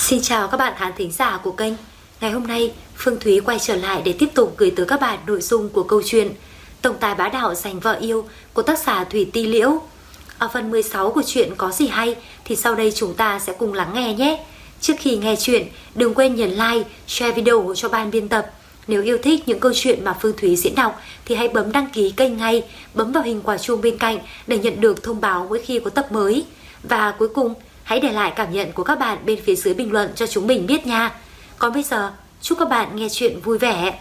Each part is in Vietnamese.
Xin chào các bạn khán thính giả của kênh. Ngày hôm nay, Phương Thúy quay trở lại để tiếp tục gửi tới các bạn nội dung của câu chuyện Tổng tài bá đạo giành vợ yêu của tác giả Thủy Ti Liễu. Ở phần 16 của chuyện có gì hay thì sau đây chúng ta sẽ cùng lắng nghe nhé. Trước khi nghe chuyện, đừng quên nhấn like, share video cho ban biên tập. Nếu yêu thích những câu chuyện mà Phương Thúy diễn đọc thì hãy bấm đăng ký kênh ngay, bấm vào hình quả chuông bên cạnh để nhận được thông báo mỗi khi có tập mới. Và cuối cùng, hãy để lại cảm nhận của các bạn bên phía dưới bình luận cho chúng mình biết nha. Còn bây giờ, chúc các bạn nghe chuyện vui vẻ.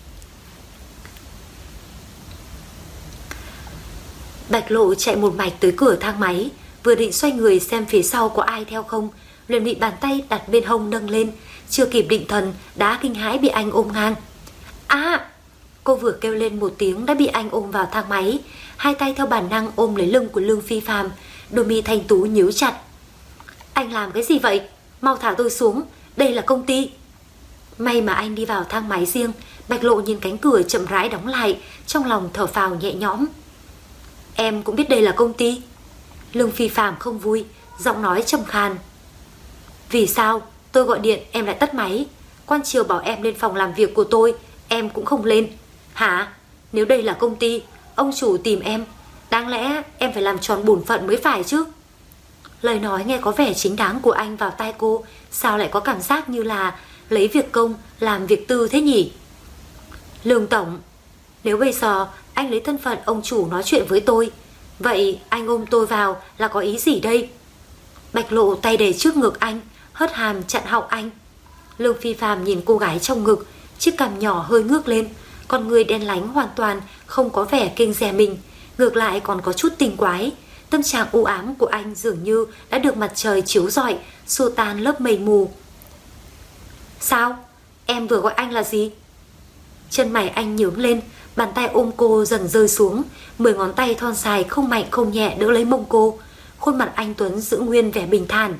Bạch Lộ chạy một mạch tới cửa thang máy, vừa định xoay người xem phía sau có ai theo không, liền bị bàn tay đặt bên hông nâng lên, chưa kịp định thần đã kinh hãi bị anh ôm ngang. Cô vừa kêu lên một tiếng đã bị anh ôm vào thang máy, hai tay theo bản năng ôm lấy lưng của Lương Phi Phàm, đôi mi thanh tú nhíu chặt. Anh làm cái gì vậy? Mau thả tôi xuống, đây là công ty. May mà anh đi vào thang máy riêng. Bạch Lộ nhìn cánh cửa chậm rãi đóng lại, trong lòng thở phào nhẹ nhõm. Em cũng biết đây là công ty. Lương Phi Phàm không vui, giọng nói trầm khàn. Vì sao tôi gọi điện em lại tắt máy? Quan Triều bảo em lên phòng làm việc của tôi, em cũng không lên. Hả? Nếu đây là công ty, ông chủ tìm em, đáng lẽ em phải làm tròn bổn phận mới phải chứ. Lời nói nghe có vẻ chính đáng của anh vào tai cô, sao lại có cảm giác như là lấy việc công làm việc tư thế nhỉ? Lương Tổng, nếu bây giờ anh lấy thân phận ông chủ nói chuyện với tôi, vậy anh ôm tôi vào là có ý gì đây? Bạch Lộ tay để trước ngực anh, hất hàm chặn họng anh. Lương Phi Phàm nhìn cô gái trong ngực, chiếc cằm nhỏ hơi ngước lên, con người đen lánh hoàn toàn không có vẻ kiêng dè mình, ngược lại còn có chút tinh quái. Tâm trạng u ám của anh dường như đã được mặt trời chiếu rọi, xua tan lớp mây mù. Sao? Em vừa gọi anh là gì? Chân mày anh nhướng lên, bàn tay ôm cô dần rơi xuống, 10 ngón tay thon dài không mạnh không nhẹ đỡ lấy mông cô. Khuôn mặt anh Tuấn giữ nguyên vẻ bình thản.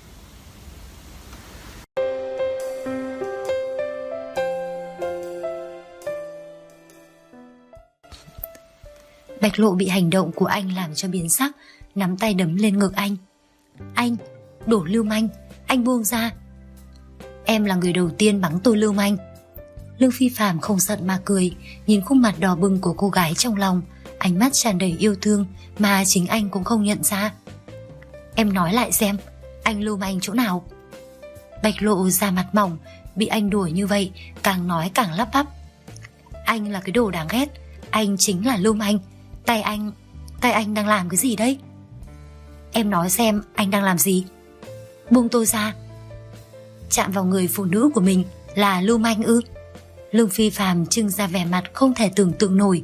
Bạch Lộ bị hành động của anh làm cho biến sắc, nắm tay đấm lên ngực anh. Anh, đổ lưu manh, anh buông ra. Em là người đầu tiên mắng tôi lưu manh. Lương Phi Phàm không giận mà cười, nhìn khuôn mặt đỏ bừng của cô gái trong lòng, ánh mắt tràn đầy yêu thương mà chính anh cũng không nhận ra. Em nói lại xem, anh lưu manh chỗ nào? Bạch Lộ da mặt mỏng, bị anh đuổi như vậy, càng nói càng lắp bắp. Anh là cái đồ đáng ghét, anh chính là lưu manh. Tay anh đang làm cái gì đấy? Em nói xem anh đang làm gì? Buông tôi ra. Chạm vào người phụ nữ của mình là lưu manh ư? Lương Phi Phàm trưng ra vẻ mặt không thể tưởng tượng nổi.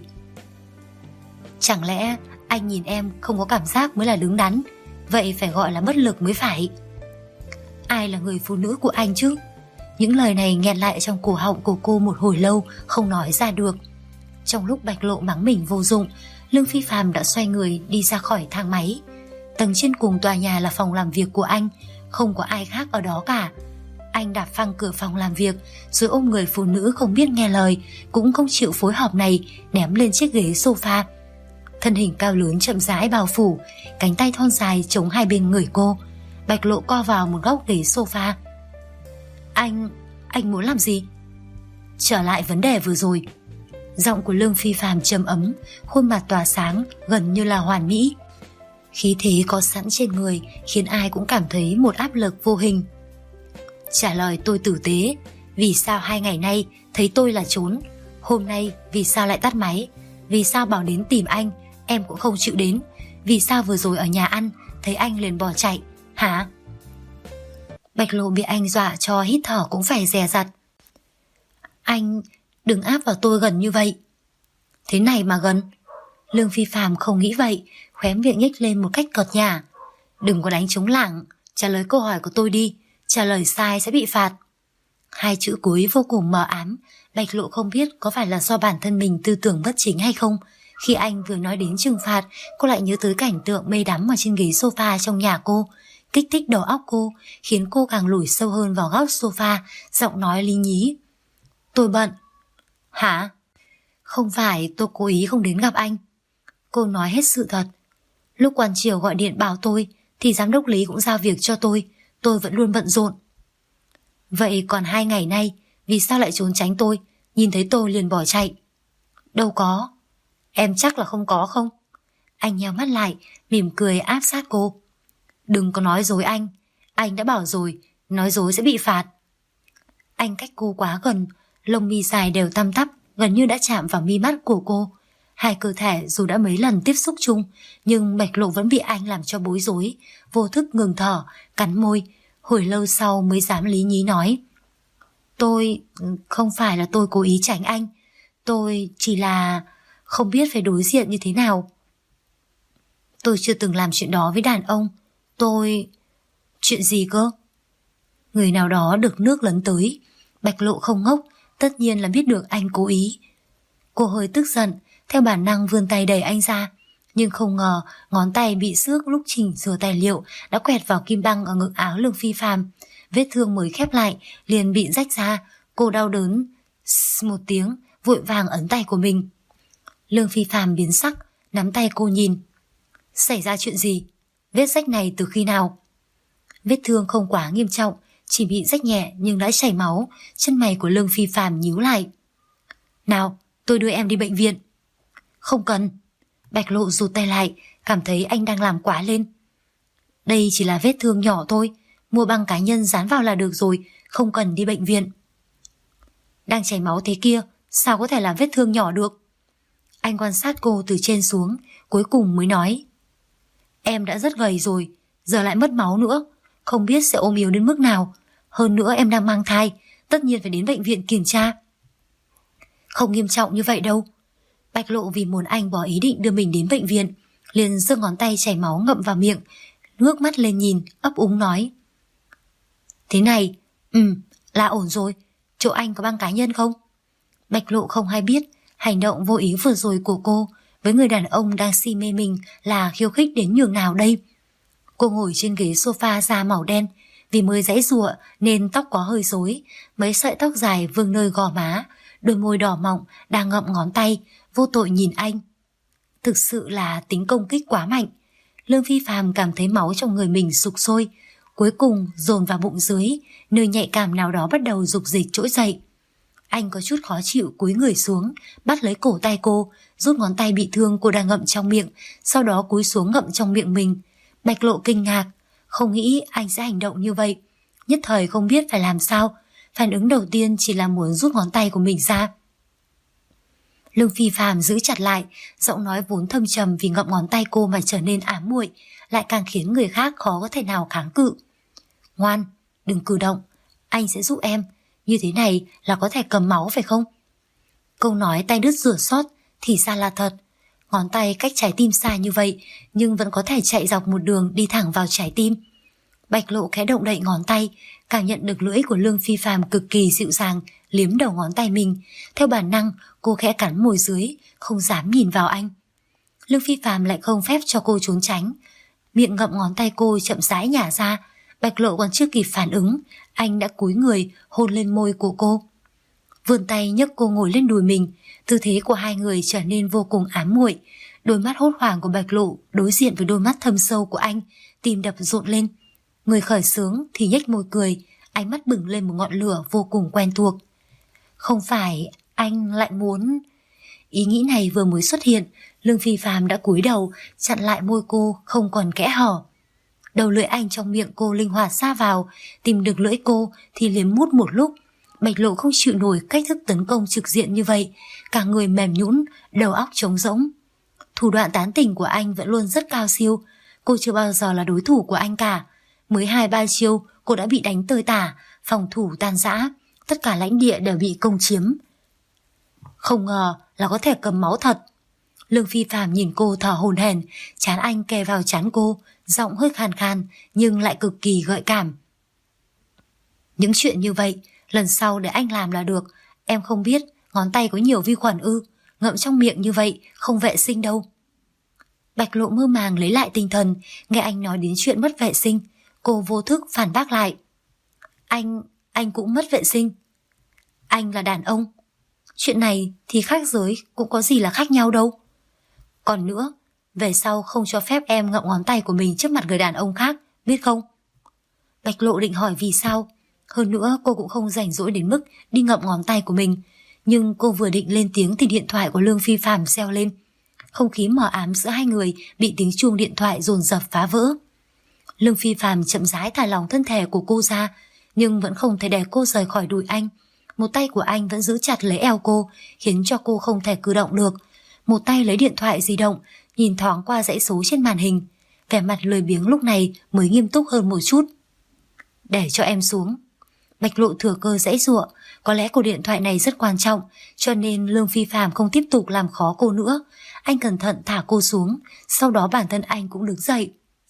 Chẳng lẽ anh nhìn em không có cảm giác mới là đứng đắn, vậy phải gọi là bất lực mới phải. Ai là người phụ nữ của anh chứ? Những lời này nghẹn lại trong cổ họng của cô một hồi lâu, không nói ra được. Trong lúc Bạch Lộ mắng mình vô dụng, Lương Phi Phàm đã xoay người đi ra khỏi thang máy. Tầng trên cùng tòa nhà là phòng làm việc của anh, không có ai khác ở đó cả. Anh đạp phăng cửa phòng làm việc, rồi ôm người phụ nữ không biết nghe lời, cũng không chịu phối hợp này, ném lên chiếc ghế sofa. Thân hình cao lớn chậm rãi bao phủ, cánh tay thon dài chống hai bên người cô. Bạch Lộ co vào một góc ghế sofa. Anh muốn làm gì? Trở lại vấn đề vừa rồi. Giọng của Lương Phi Phàm trầm ấm, khuôn mặt tỏa sáng, gần như là hoàn mỹ. Khí thế có sẵn trên người khiến ai cũng cảm thấy một áp lực vô hình. Trả lời tôi tử tế. Vì sao 2 ngày nay thấy tôi là trốn? Hôm nay vì sao lại tắt máy? Vì sao bảo đến tìm anh em cũng không chịu đến? Vì sao vừa rồi ở nhà ăn thấy anh liền bỏ chạy? Hả? Bạch Lộ bị anh dọa cho hít thở cũng phải dè dặt. Anh đừng áp vào tôi gần như vậy. Thế này mà gần? Lương Phi Phàm không nghĩ vậy, khóe miệng nhếch lên một cách cợt nhả. Đừng có đánh trống lảng, trả lời câu hỏi của tôi đi, trả lời sai sẽ bị phạt. 2 chữ cuối vô cùng mờ ám. Bạch Lộ không biết có phải là do bản thân mình tư tưởng bất chính hay không. Khi anh vừa nói đến trừng phạt, cô lại nhớ tới cảnh tượng mê đắm ở trên ghế sofa trong nhà cô, kích thích đầu óc cô, khiến cô càng lủi sâu hơn vào góc sofa, giọng nói lý nhí. Tôi bận. Hả? Không phải tôi cố ý không đến gặp anh. Cô nói hết sự thật. Lúc Quan Triều gọi điện bảo tôi thì giám đốc Lý cũng giao việc cho tôi vẫn luôn bận rộn. Vậy còn 2 ngày nay vì sao lại trốn tránh tôi, nhìn thấy tôi liền bỏ chạy? Đâu có. Em chắc là không có không? Anh nheo mắt lại, mỉm cười áp sát cô. Đừng có nói dối anh đã bảo rồi, nói dối sẽ bị phạt. Anh cách cô quá gần, lông mi dài đều tăm tắp, gần như đã chạm vào mi mắt của cô. Hai cơ thể dù đã mấy lần tiếp xúc chung, nhưng Bạch Lộ vẫn bị anh làm cho bối rối, vô thức ngừng thở, cắn môi, hồi lâu sau mới dám lý nhí nói. Không phải là tôi cố ý tránh anh, tôi chỉ là không biết phải đối diện như thế nào. Tôi chưa từng làm chuyện đó với đàn ông. Chuyện gì cơ? Người nào đó được nước lấn tới. Bạch Lộ không ngốc, tất nhiên là biết được anh cố ý. Cô hơi tức giận, theo bản năng vươn tay đẩy anh ra, nhưng không ngờ ngón tay bị xước lúc chỉnh sửa tài liệu đã quẹt vào kim băng ở ngực áo Lương Phi Phàm. Vết thương mới khép lại liền bị rách ra. Cô đau đớn một tiếng, vội vàng ấn tay của mình. Lương Phi Phàm biến sắc, nắm tay cô nhìn. Xảy ra chuyện gì? Vết rách này từ khi nào? Vết thương không quá nghiêm trọng, chỉ bị rách nhẹ nhưng đã chảy máu. Chân mày của Lương Phi Phàm nhíu lại. Nào, tôi đưa em đi bệnh viện. Không cần. Bạch Lộ rụt tay lại, cảm thấy anh đang làm quá lên. Đây chỉ là vết thương nhỏ thôi, mua băng cá nhân dán vào là được rồi, không cần đi bệnh viện. Đang chảy máu thế kia, sao có thể là vết thương nhỏ được? Anh quan sát cô từ trên xuống, cuối cùng mới nói. Em đã rất gầy rồi, giờ lại mất máu nữa, không biết sẽ ốm yếu đến mức nào. Hơn nữa em đang mang thai, tất nhiên phải đến bệnh viện kiểm tra. Không nghiêm trọng như vậy đâu. Bạch Lộ vì muốn anh bỏ ý định đưa mình đến bệnh viện, liền giơ ngón tay chảy máu ngậm vào miệng, ngước mắt lên nhìn, ấp úng nói. Thế này, là ổn rồi. Chỗ anh có băng cá nhân không? Bạch Lộ không hay biết hành động vô ý vừa rồi của cô với người đàn ông đang si mê mình là khiêu khích đến nhường nào đây. Cô ngồi trên ghế sofa da màu đen, vì mới giãy giụa nên tóc có hơi rối, mấy sợi tóc dài vương nơi gò má, đôi môi đỏ mọng đang ngậm ngón tay, vô tội nhìn anh. Thực sự là tính công kích quá mạnh. Lương Phi Phàm cảm thấy máu trong người mình sục sôi, cuối cùng dồn vào bụng dưới, nơi nhạy cảm nào đó bắt đầu rục dịch trỗi dậy. Anh có chút khó chịu cúi người xuống, bắt lấy cổ tay cô, rút ngón tay bị thương cô đang ngậm trong miệng, sau đó cúi xuống ngậm trong miệng mình. Bạch Lộ kinh ngạc, không nghĩ anh sẽ hành động như vậy, nhất thời không biết phải làm sao. Phản ứng đầu tiên chỉ là muốn rút ngón tay của mình ra. Lương Phi Phàm giữ chặt lại, giọng nói vốn thâm trầm vì ngậm ngón tay cô mà trở nên ám muội, lại càng khiến người khác khó có thể nào kháng cự. Ngoan, đừng cử động, anh sẽ giúp em. Như thế này là có thể cầm máu phải không? Câu nói tay đứt rửa sót thì ra là thật. Ngón tay cách trái tim xa như vậy nhưng vẫn có thể chạy dọc một đường đi thẳng vào trái tim. Bạch Lộ khẽ động đậy ngón tay, cảm nhận được lưỡi của Lương Phi Phàm cực kỳ dịu dàng liếm đầu ngón tay mình. Theo bản năng cô khẽ cắn môi dưới, không dám nhìn vào anh. Lương Phi Phàm lại không phép cho cô trốn tránh, miệng ngậm ngón tay cô chậm rãi nhả ra. Bạch Lộ còn chưa kịp phản ứng, anh đã cúi người hôn lên môi của cô, vươn tay nhấc cô ngồi lên đùi mình. Tư thế của hai người trở nên vô cùng ám muội. Đôi mắt hốt hoảng của Bạch Lộ đối diện với đôi mắt thâm sâu của anh, tim đập rộn lên. Người khởi sướng thì nhếch môi cười, ánh mắt bừng lên một ngọn lửa vô cùng quen thuộc. Không phải anh lại muốn... Ý nghĩ này vừa mới xuất hiện, Lương Phi Phàm đã cúi đầu chặn lại môi cô không còn kẽ hở. Đầu lưỡi anh trong miệng cô linh hoạt sa vào, tìm được lưỡi cô thì liếm mút một lúc. Bạch Lộ không chịu nổi cách thức tấn công trực diện như vậy, cả người mềm nhũn, đầu óc trống rỗng. Thủ đoạn tán tỉnh của anh vẫn luôn rất cao siêu, cô chưa bao giờ là đối thủ của anh cả. Mới 2-3 chiêu cô đã bị đánh tơi tả, phòng thủ tan rã, tất cả lãnh địa đều bị công chiếm. Không ngờ là có thể cầm máu thật. Lương Phi Phàm nhìn cô thở hổn hển, trán anh kề vào trán cô, giọng hơi khàn khàn nhưng lại cực kỳ gợi cảm. Những chuyện như vậy lần sau để anh làm là được. Em không biết ngón tay có nhiều vi khuẩn ư? Ngậm trong miệng như vậy không vệ sinh đâu. Bạch Lộ mơ màng lấy lại tinh thần, nghe anh nói đến chuyện mất vệ sinh, cô vô thức phản bác lại. Anh cũng mất vệ sinh. Anh là đàn ông. Chuyện này thì khác giới cũng có gì là khác nhau đâu. Còn nữa, về sau không cho phép em ngậm ngón tay của mình trước mặt người đàn ông khác, biết không? Bạch Lộ định hỏi vì sao, Hơn nữa cô cũng không rảnh rỗi đến mức đi ngậm ngón tay của mình. Nhưng cô vừa định lên tiếng thì điện thoại của Lương Phi Phạm reo lên. Không khí mờ ám giữa hai người bị tiếng chuông điện thoại dồn dập phá vỡ. Lương Phi Phạm chậm rãi thả lỏng thân thể của cô ra, nhưng vẫn không thể để cô rời khỏi đùi anh. Một tay của anh vẫn giữ chặt lấy eo cô, khiến cho cô không thể cử động được. Một tay lấy điện thoại di động, nhìn thoáng qua dãy số trên màn hình. Vẻ mặt lười biếng lúc này mới nghiêm túc hơn một chút. Để cho em xuống. Bạch Lộ thừa cơ giãy giụa. Có lẽ cuộc điện thoại này rất quan trọng, cho nên Lương Phi Phạm không tiếp tục làm khó cô nữa. Anh cẩn thận thả cô xuống, sau đó bản thân anh cũng đứng dậy.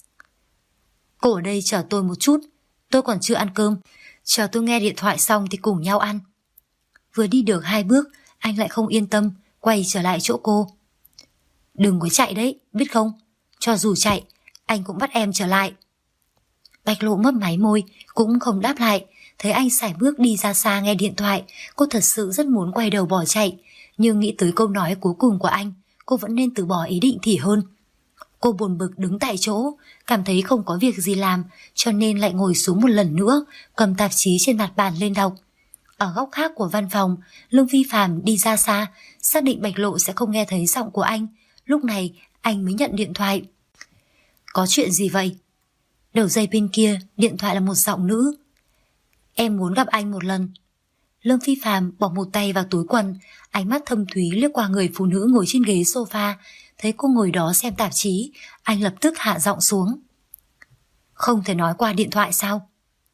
Cô ở đây chờ tôi một chút, tôi còn chưa ăn cơm. Chờ tôi nghe điện thoại xong thì cùng nhau ăn. Vừa đi được 2 bước, anh lại không yên tâm, quay trở lại chỗ cô. Đừng có chạy đấy, biết không? Cho dù chạy, anh cũng bắt em trở lại. Bạch Lộ mấp máy môi, cũng không đáp lại. Thấy anh sải bước đi ra xa nghe điện thoại, cô thật sự rất muốn quay đầu bỏ chạy. Nhưng nghĩ tới câu nói cuối cùng của anh, cô vẫn nên từ bỏ ý định thì hơn. Cô buồn bực đứng tại chỗ, cảm thấy không có việc gì làm, cho nên lại ngồi xuống một lần nữa, cầm tạp chí trên mặt bàn lên đọc. Ở góc khác của văn phòng, Lương Phi Phạm đi ra xa, xác định Bạch Lộ sẽ không nghe thấy giọng của anh. Lúc này anh mới nhận điện thoại. Có chuyện gì vậy? Đầu dây bên kia điện thoại là một giọng nữ. Em muốn gặp anh một lần. Lương Phi Phạm bỏ một tay vào túi quần, ánh mắt thâm thúy liếc qua người phụ nữ ngồi trên ghế sofa. Thấy cô ngồi đó xem tạp chí, anh lập tức hạ giọng xuống. Không thể nói qua điện thoại sao?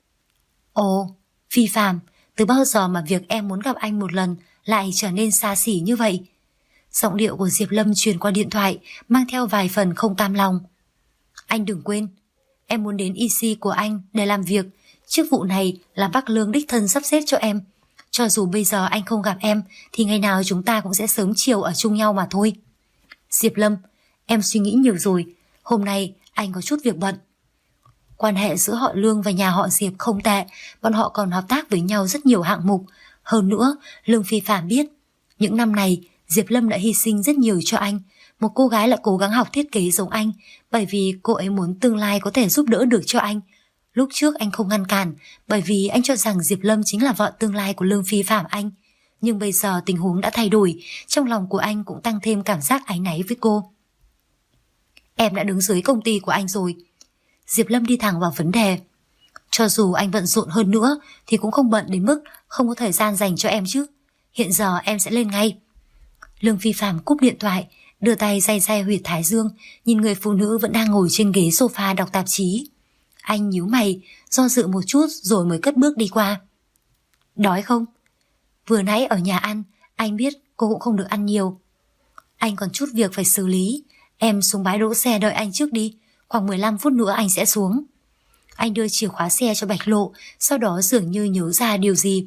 Ồ, Phi Phạm, từ bao giờ mà việc em muốn gặp anh một lần lại trở nên xa xỉ như vậy? Giọng điệu của Diệp Lâm truyền qua điện thoại mang theo vài phần không cam lòng. Anh đừng quên, em muốn đến EC của anh để làm việc. Chức vụ này là bác Lương đích thân sắp xếp cho em. Cho dù bây giờ anh không gặp em thì ngày nào chúng ta cũng sẽ sớm chiều ở chung nhau mà thôi. Diệp Lâm, em suy nghĩ nhiều rồi. Hôm nay anh có chút việc bận. Quan hệ giữa họ Lương và nhà họ Diệp không tệ. Bọn họ còn hợp tác với nhau rất nhiều hạng mục. Hơn nữa, Lương Phi Phạm biết những năm này Diệp Lâm đã hy sinh rất nhiều cho anh. Một cô gái lại cố gắng học thiết kế giống anh, bởi vì cô ấy muốn tương lai có thể giúp đỡ được cho anh. Lúc trước anh không ngăn cản, bởi vì anh cho rằng Diệp Lâm chính là vợ tương lai của Lương Phi Phạm anh. Nhưng bây giờ tình huống đã thay đổi, trong lòng của anh cũng tăng thêm cảm giác áy náy với cô. Em đã đứng dưới công ty của anh rồi. Diệp Lâm đi thẳng vào vấn đề. Cho dù anh bận rộn hơn nữa thì cũng không bận đến mức không có thời gian dành cho em chứ. Hiện giờ em sẽ lên ngay. Lương Phi Phạm cúp điện thoại, đưa tay day day huyệt thái dương, nhìn người phụ nữ vẫn đang ngồi trên ghế sofa đọc tạp chí. Anh nhíu mày, do dự một chút rồi mới cất bước đi qua. Đói không? Vừa nãy ở nhà ăn, anh biết cô cũng không được ăn nhiều. Anh còn chút việc phải xử lý. Em xuống bãi đỗ xe đợi anh trước đi. Khoảng 15 phút nữa anh sẽ xuống. Anh đưa chìa khóa xe cho Bạch Lộ, sau đó dường như nhớ ra điều gì.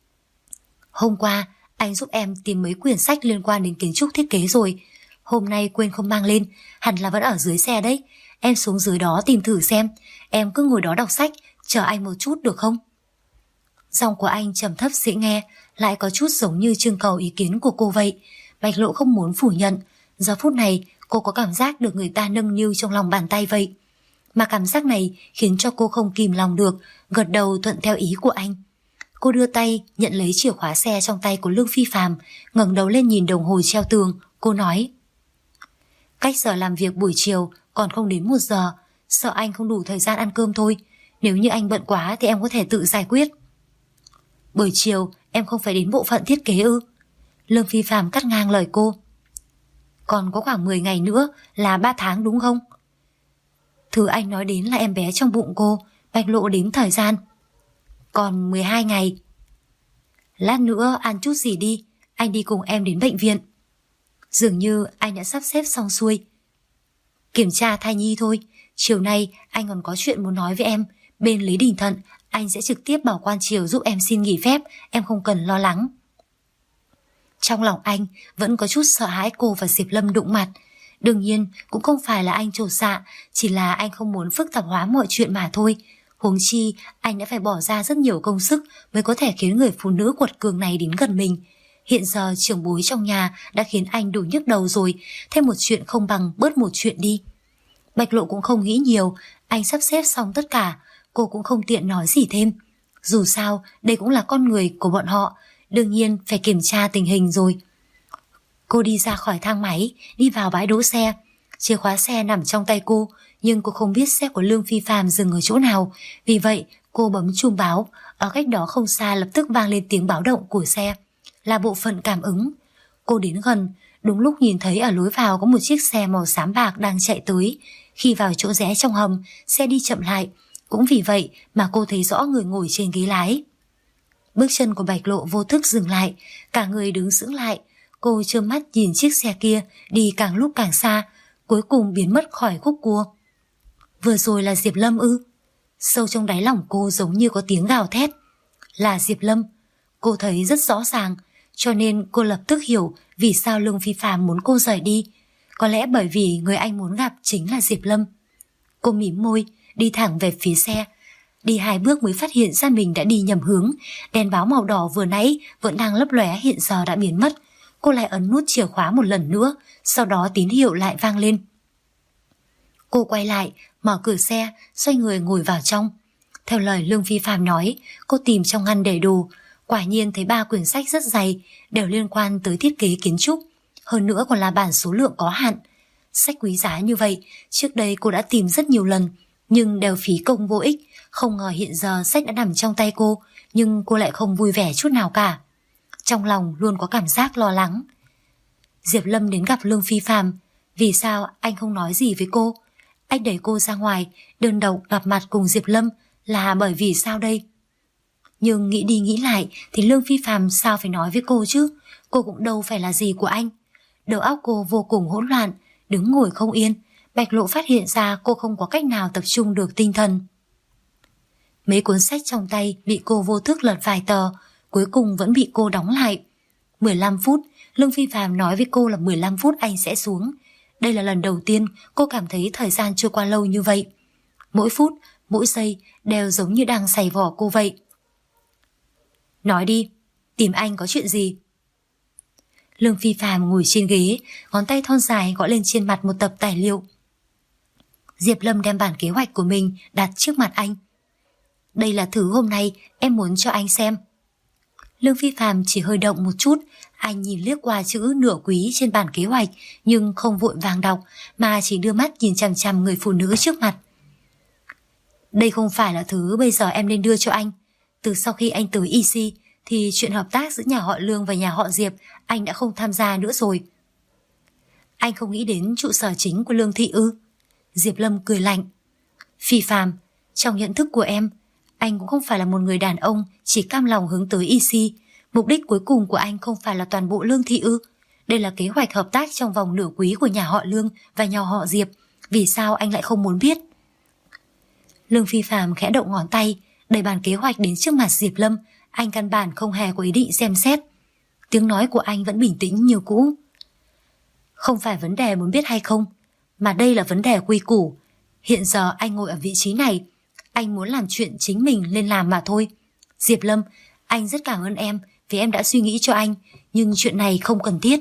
Hôm qua, anh giúp em tìm mấy quyển sách liên quan đến kiến trúc thiết kế rồi. Hôm nay quên không mang lên, hẳn là vẫn ở dưới xe đấy. Em xuống dưới đó tìm thử xem. Em cứ ngồi đó đọc sách, chờ anh một chút được không? Giọng của anh trầm thấp dễ nghe, lại có chút giống như trưng cầu ý kiến của cô vậy. Bạch Lộ không muốn phủ nhận. Giờ phút này cô có cảm giác được người ta nâng niu trong lòng bàn tay vậy. Mà cảm giác này khiến cho cô không kìm lòng được, gật đầu thuận theo ý của anh. Cô đưa tay nhận lấy chìa khóa xe trong tay của Lương Phi Phạm, ngẩng đầu lên nhìn đồng hồ treo tường. Cô nói: Cách giờ làm việc buổi chiều còn không đến 1 giờ, sợ anh không đủ thời gian ăn cơm thôi. Nếu như anh bận quá thì em có thể tự giải quyết. Buổi chiều em không phải đến bộ phận thiết kế ư? Lương Phi Phạm cắt ngang lời cô. Còn có khoảng 10 ngày nữa là 3 tháng đúng không? Thứ anh nói đến là em bé trong bụng cô. Bạch Lộ đếm thời gian. Còn 12 ngày. Lát nữa ăn chút gì đi, anh đi cùng em đến bệnh viện. Dường như anh đã sắp xếp xong xuôi. Kiểm tra thai nhi thôi. Chiều nay anh còn có chuyện muốn nói với em. Bên Lý Đình Thận anh sẽ trực tiếp bảo quan triều giúp em xin nghỉ phép. Em không cần lo lắng. Trong lòng anh vẫn có chút sợ hãi cô và Diệp Lâm đụng mặt. Đương nhiên cũng không phải là anh chột dạ, chỉ là anh không muốn phức tạp hóa mọi chuyện mà thôi. Huống chi anh đã phải bỏ ra rất nhiều công sức mới có thể khiến người phụ nữ quật cường này đến gần mình. Hiện giờ trưởng bối trong nhà đã khiến anh đủ nhức đầu rồi, thêm một chuyện không bằng bớt một chuyện đi. Bạch Lộ cũng không nghĩ nhiều, anh sắp xếp xong tất cả, cô cũng không tiện nói gì thêm. Dù sao đây cũng là con người của bọn họ, đương nhiên phải kiểm tra tình hình rồi. Cô đi ra khỏi thang máy, đi vào bãi đỗ xe. Chìa khóa xe nằm trong tay cô, nhưng cô không biết xe của Lương Phi Phạm dừng ở chỗ nào. Vì vậy cô bấm chuông báo. Ở cách đó không xa lập tức vang lên tiếng báo động của xe, là bộ phận cảm ứng. Cô đến gần, đúng lúc nhìn thấy ở lối vào có một chiếc xe màu xám bạc đang chạy tới. Khi vào chỗ rẽ trong hầm, xe đi chậm lại. Cũng vì vậy mà cô thấy rõ người ngồi trên ghế lái. Bước chân của Bạch Lộ vô thức dừng lại, cả người đứng sững lại. Cô trơ mắt nhìn chiếc xe kia đi càng lúc càng xa, cuối cùng biến mất khỏi khúc cua. Vừa rồi là Diệp Lâm ư? Sâu trong đáy lòng cô giống như có tiếng gào thét. Là Diệp Lâm. Cô thấy rất rõ ràng, cho nên cô lập tức hiểu vì sao Lương Phi Phạm muốn cô rời đi. Có lẽ bởi vì người anh muốn gặp chính là Diệp Lâm. Cô mím môi, đi thẳng về phía xe. Đi 2 bước mới phát hiện ra mình đã đi nhầm hướng. Đèn báo màu đỏ vừa nãy vẫn đang lấp lóe hiện giờ đã biến mất. Cô lại ấn nút chìa khóa một lần nữa, sau đó tín hiệu lại vang lên. Cô quay lại, mở cửa xe, xoay người ngồi vào trong. Theo lời Lương Phi Phạm nói, cô tìm trong ngăn để đồ. Quả nhiên thấy 3 quyển sách rất dày, đều liên quan tới thiết kế kiến trúc. Hơn nữa còn là bản số lượng có hạn. Sách quý giá như vậy, trước đây cô đã tìm rất nhiều lần, nhưng đều phí công vô ích. Không ngờ hiện giờ sách đã nằm trong tay cô, nhưng cô lại không vui vẻ chút nào cả. Trong lòng luôn có cảm giác lo lắng. Diệp Lâm đến gặp Lương Phi Phạm. Vì sao anh không nói gì với cô? Anh đẩy cô ra ngoài, đơn độc gặp mặt cùng Diệp Lâm là bởi vì sao đây? Nhưng nghĩ đi nghĩ lại thì Lương Phi Phạm sao phải nói với cô chứ? Cô cũng đâu phải là gì của anh. Đầu óc cô vô cùng hỗn loạn, đứng ngồi không yên. Bạch Lộ phát hiện ra cô không có cách nào tập trung được tinh thần. Mấy cuốn sách trong tay bị cô vô thức lật vài tờ, cuối cùng vẫn bị cô đóng lại. 15 phút, Lương Phi Phạm nói với cô là 15 phút anh sẽ xuống. Đây là lần đầu tiên cô cảm thấy thời gian trôi qua lâu như vậy. Mỗi phút, mỗi giây đều giống như đang giày vò cô vậy. Nói đi, tìm anh có chuyện gì? Lương Phi Phạm ngồi trên ghế, ngón tay thon dài gõ lên trên mặt một tập tài liệu. Diệp Lâm đem bản kế hoạch của mình đặt trước mặt anh. Đây là thứ hôm nay em muốn cho anh xem. Lương Phi Phạm chỉ hơi động một chút, anh nhìn liếc qua chữ nửa quý trên bản kế hoạch nhưng không vội vàng đọc mà chỉ đưa mắt nhìn chằm chằm người phụ nữ trước mặt. Đây không phải là thứ bây giờ em nên đưa cho anh. Từ sau khi anh tới EC thì chuyện hợp tác giữa nhà họ Lương và nhà họ Diệp anh đã không tham gia nữa rồi. Anh không nghĩ đến trụ sở chính của Lương thị ư? Diệp Lâm cười lạnh. Phi Phạm, trong nhận thức của em, anh cũng không phải là một người đàn ông chỉ cam lòng hướng tới EC. Mục đích cuối cùng của anh không phải là toàn bộ Lương thị ư? Đây là kế hoạch hợp tác trong vòng nửa quý của nhà họ Lương và nhà họ Diệp. Vì sao anh lại không muốn biết? Lương Phi Phạm khẽ động ngón tay, đẩy bản kế hoạch đến trước mặt Diệp Lâm. Anh căn bản không hề có ý định xem xét. Tiếng nói của anh vẫn bình tĩnh như cũ. Không phải vấn đề muốn biết hay không, mà đây là vấn đề quy củ. Hiện giờ anh ngồi ở vị trí này, anh muốn làm chuyện chính mình nên làm mà thôi. Diệp Lâm, anh rất cảm ơn em vì em đã suy nghĩ cho anh, nhưng chuyện này không cần thiết.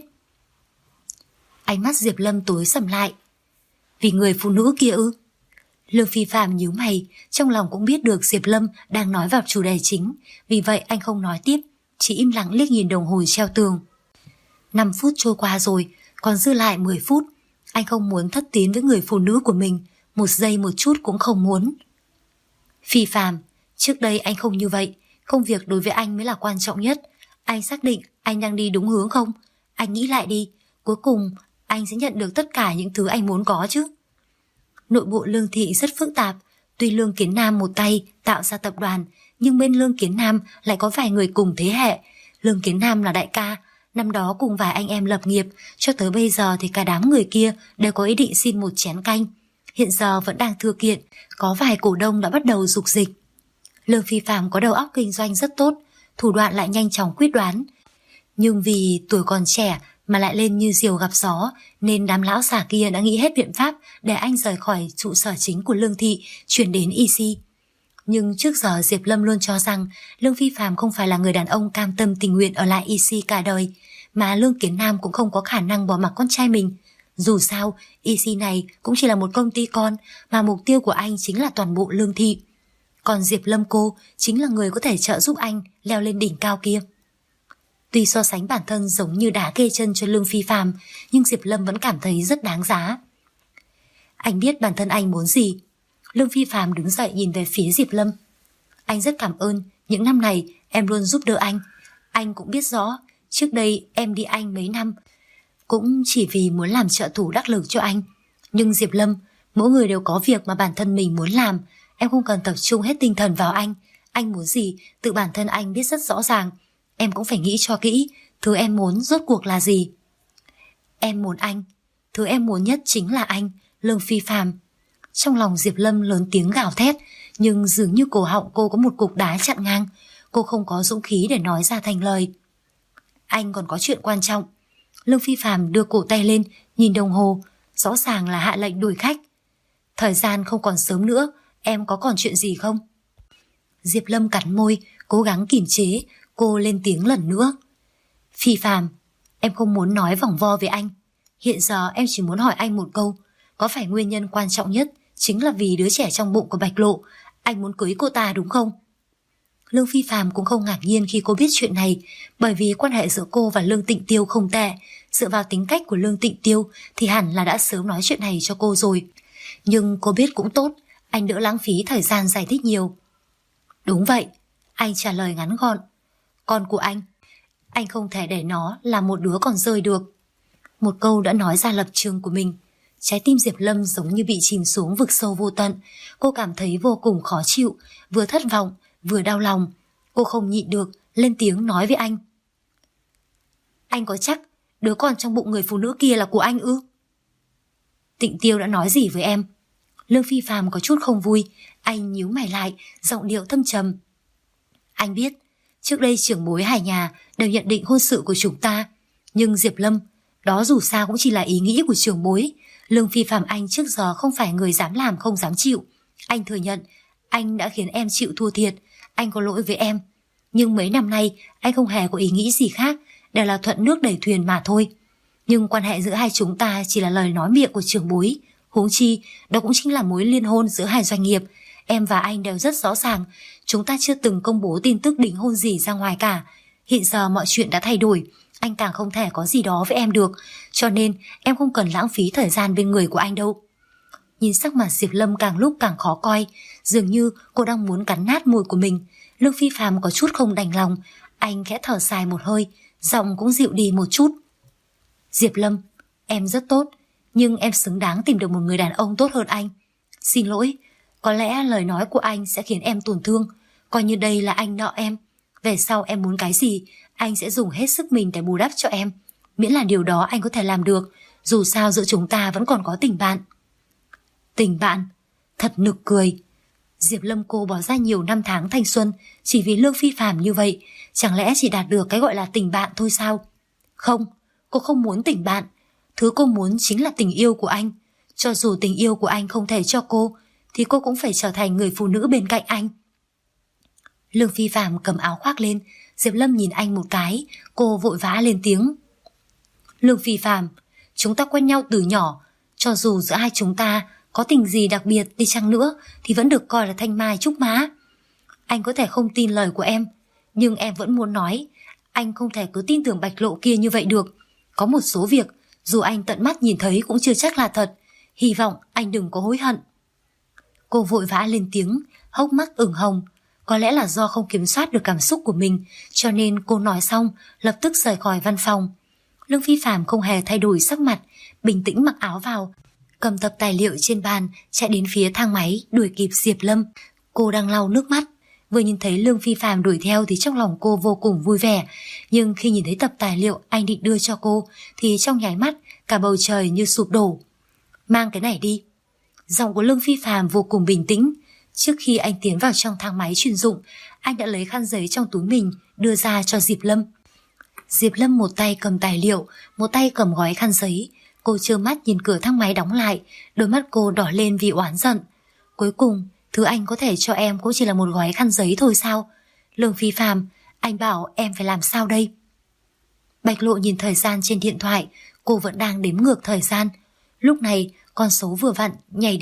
Ánh mắt Diệp Lâm tối sầm lại. Vì người phụ nữ kia ư? Lương Phi Phạm nhíu mày, trong lòng cũng biết được Diệp Lâm đang nói vào chủ đề chính, vì vậy anh không nói tiếp, chỉ im lặng liếc nhìn đồng hồ treo tường. 5 phút trôi qua rồi, còn dư lại 10 phút. Anh không muốn thất tín với người phụ nữ của mình, một giây một chút cũng không muốn. Phi Phạm, trước đây anh không như vậy, công việc đối với anh mới là quan trọng nhất. Anh xác định anh đang đi đúng hướng không? Anh nghĩ lại đi, cuối cùng anh sẽ nhận được tất cả những thứ anh muốn có chứ. Nội bộ Lương thị rất phức tạp, tuy Lương Kiến Nam một tay tạo ra tập đoàn, nhưng bên Lương Kiến Nam lại có vài người cùng thế hệ. Lương Kiến Nam là đại ca, năm đó cùng vài anh em lập nghiệp, cho tới bây giờ thì cả đám người kia đều có ý định xin một chén canh. Hiện giờ vẫn đang thưa kiện, có vài cổ đông đã bắt đầu dục dịch. Lương Phi Phạm có đầu óc kinh doanh rất tốt, thủ đoạn lại nhanh chóng quyết đoán. Nhưng vì tuổi còn trẻ mà lại lên như diều gặp gió, nên đám lão già kia đã nghĩ hết biện pháp để anh rời khỏi trụ sở chính của Lương thị, chuyển đến EC. Nhưng trước giờ Diệp Lâm luôn cho rằng Lương Phi Phạm không phải là người đàn ông cam tâm tình nguyện ở lại EC cả đời, mà Lương Kiến Nam cũng không có khả năng bỏ mặc con trai mình. Dù sao, EC này cũng chỉ là một công ty con, mà mục tiêu của anh chính là toàn bộ Lương thị. Còn Diệp Lâm cô chính là người có thể trợ giúp anh leo lên đỉnh cao kia. Tuy so sánh bản thân giống như đá kê chân cho Lương Phi Phàm, nhưng Diệp Lâm vẫn cảm thấy rất đáng giá. Anh biết bản thân anh muốn gì. Lương Phi Phàm đứng dậy nhìn về phía Diệp Lâm. Anh rất cảm ơn, những năm này em luôn giúp đỡ anh. Anh cũng biết rõ, trước đây em đi Anh mấy năm cũng chỉ vì muốn làm trợ thủ đắc lực cho anh. Nhưng Diệp Lâm, mỗi người đều có việc mà bản thân mình muốn làm. Em không cần tập trung hết tinh thần vào anh. Anh muốn gì, tự bản thân anh biết rất rõ ràng. Em cũng phải nghĩ cho kỹ, thứ em muốn rốt cuộc là gì. Em muốn anh. Thứ em muốn nhất chính là anh, Lương Phi Phàm. Trong lòng Diệp Lâm lớn tiếng gào thét, nhưng dường như cổ họng cô có một cục đá chặn ngang. Cô không có dũng khí để nói ra thành lời. Anh còn có chuyện quan trọng. Lương Phi Phàm đưa cổ tay lên, nhìn đồng hồ, rõ ràng là hạ lệnh đuổi khách. Thời gian không còn sớm nữa, em có còn chuyện gì không? Diệp Lâm cắn môi, cố gắng kiềm chế. Cô lên tiếng lần nữa. Phi Phàm, em không muốn nói vòng vo với anh. Hiện giờ em chỉ muốn hỏi anh một câu. Có phải nguyên nhân quan trọng nhất chính là vì đứa trẻ trong bụng của Bạch Lộ? Anh muốn cưới cô ta đúng không? Lương Phi Phàm cũng không ngạc nhiên khi cô biết chuyện này, bởi vì quan hệ giữa cô và Lương Tịnh Tiêu không tệ. Dựa vào tính cách của Lương Tịnh Tiêu thì hẳn là đã sớm nói chuyện này cho cô rồi. Nhưng cô biết cũng tốt, anh đỡ lãng phí thời gian giải thích nhiều. Đúng vậy, anh trả lời ngắn gọn. Con của anh không thể để nó là một đứa còn rơi được. Một câu đã nói ra lập trường của mình. Trái tim Diệp Lâm giống như bị chìm xuống vực sâu vô tận. Cô cảm thấy vô cùng khó chịu, vừa thất vọng, vừa đau lòng. Cô không nhịn được, lên tiếng nói với anh. Anh có chắc đứa con trong bụng người phụ nữ kia là của anh ư? Tịnh Tiêu đã nói gì với em? Lương Phi Phàm có chút không vui. Anh nhíu mày lại, giọng điệu thâm trầm. Anh biết, trước đây trưởng bối hai nhà đều nhận định hôn sự của chúng ta. Nhưng Diệp Lâm, đó dù sao cũng chỉ là ý nghĩ của trưởng bối. Lương Phi Phàm anh trước giờ không phải người dám làm không dám chịu. Anh thừa nhận, anh đã khiến em chịu thua thiệt. Anh có lỗi với em. Nhưng mấy năm nay, anh không hề có ý nghĩ gì khác, đều là thuận nước đẩy thuyền mà thôi. Nhưng quan hệ giữa hai chúng ta chỉ là lời nói miệng của trưởng bối. Huống chi, đó cũng chính là mối liên hôn giữa hai doanh nghiệp. Em và anh đều rất rõ ràng, chúng ta chưa từng công bố tin tức đính hôn gì ra ngoài cả. Hiện giờ mọi chuyện đã thay đổi, anh càng không thể có gì đó với em được, cho nên em không cần lãng phí thời gian bên người của anh đâu. Nhìn sắc mặt Diệp Lâm càng lúc càng khó coi, dường như cô đang muốn cắn nát môi của mình. Lương Phi Phàm có chút không đành lòng, anh khẽ thở dài một hơi, giọng cũng dịu đi một chút. Diệp Lâm, em rất tốt, nhưng em xứng đáng tìm được một người đàn ông tốt hơn anh. Xin lỗi, có lẽ lời nói của anh sẽ khiến em tổn thương, coi như đây là anh nợ em. Về sau em muốn cái gì, anh sẽ dùng hết sức mình để bù đắp cho em. Miễn là điều đó anh có thể làm được, dù sao giữa chúng ta vẫn còn có tình bạn. Tình bạn? Thật nực cười. Diệp Lâm cô bỏ ra nhiều năm tháng thanh xuân chỉ vì Lương Phi Phàm như vậy, chẳng lẽ chỉ đạt được cái gọi là tình bạn thôi sao? Không, cô không muốn tình bạn. Thứ cô muốn chính là tình yêu của anh. Cho dù tình yêu của anh không thể cho cô, thì cô cũng phải trở thành người phụ nữ bên cạnh anh. Lương Phi Phàm cầm áo khoác lên, Diệp Lâm nhìn anh một cái, cô vội vã lên tiếng. Lương Phi Phàm, chúng ta quen nhau từ nhỏ, cho dù giữa hai chúng ta có tình gì đặc biệt đi chăng nữa thì vẫn được coi là thanh mai trúc mã. Anh có thể không tin lời của em, nhưng em vẫn muốn nói, anh không thể cứ tin tưởng Bạch Lộ kia như vậy được. Có một số việc, dù anh tận mắt nhìn thấy cũng chưa chắc là thật. Hy vọng anh đừng có hối hận. Cô vội vã lên tiếng, hốc mắt ửng hồng. Có lẽ là do không kiểm soát được cảm xúc của mình, cho nên cô nói xong lập tức rời khỏi văn phòng. Lương Phi Phàm không hề thay đổi sắc mặt, bình tĩnh mặc áo vào, cầm tập tài liệu trên bàn, chạy đến phía thang máy đuổi kịp Diệp Lâm. Cô đang lau nước mắt, vừa nhìn thấy Lương Phi Phàm đuổi theo thì trong lòng cô vô cùng vui vẻ, nhưng khi nhìn thấy tập tài liệu anh định đưa cho cô thì trong nháy mắt cả bầu trời như sụp đổ. Mang cái này đi. Giọng của Lương Phi Phàm vô cùng bình tĩnh. Trước khi anh tiến vào trong thang máy chuyên dụng, anh đã lấy khăn giấy trong túi mình đưa ra cho Diệp Lâm. Diệp Lâm một tay cầm tài liệu, một tay cầm gói khăn giấy. Cô trơ mắt nhìn cửa thang máy đóng lại, đôi mắt cô đỏ lên vì oán giận. Cuối cùng, thứ anh có thể cho em cũng chỉ là một gói khăn giấy thôi sao? Lương Phi Phàm, anh bảo em phải làm sao đây? Bạch Lộ nhìn thời gian trên điện thoại, cô vẫn đang đếm ngược thời gian. Lúc này, con số vừa vặn nhảy đến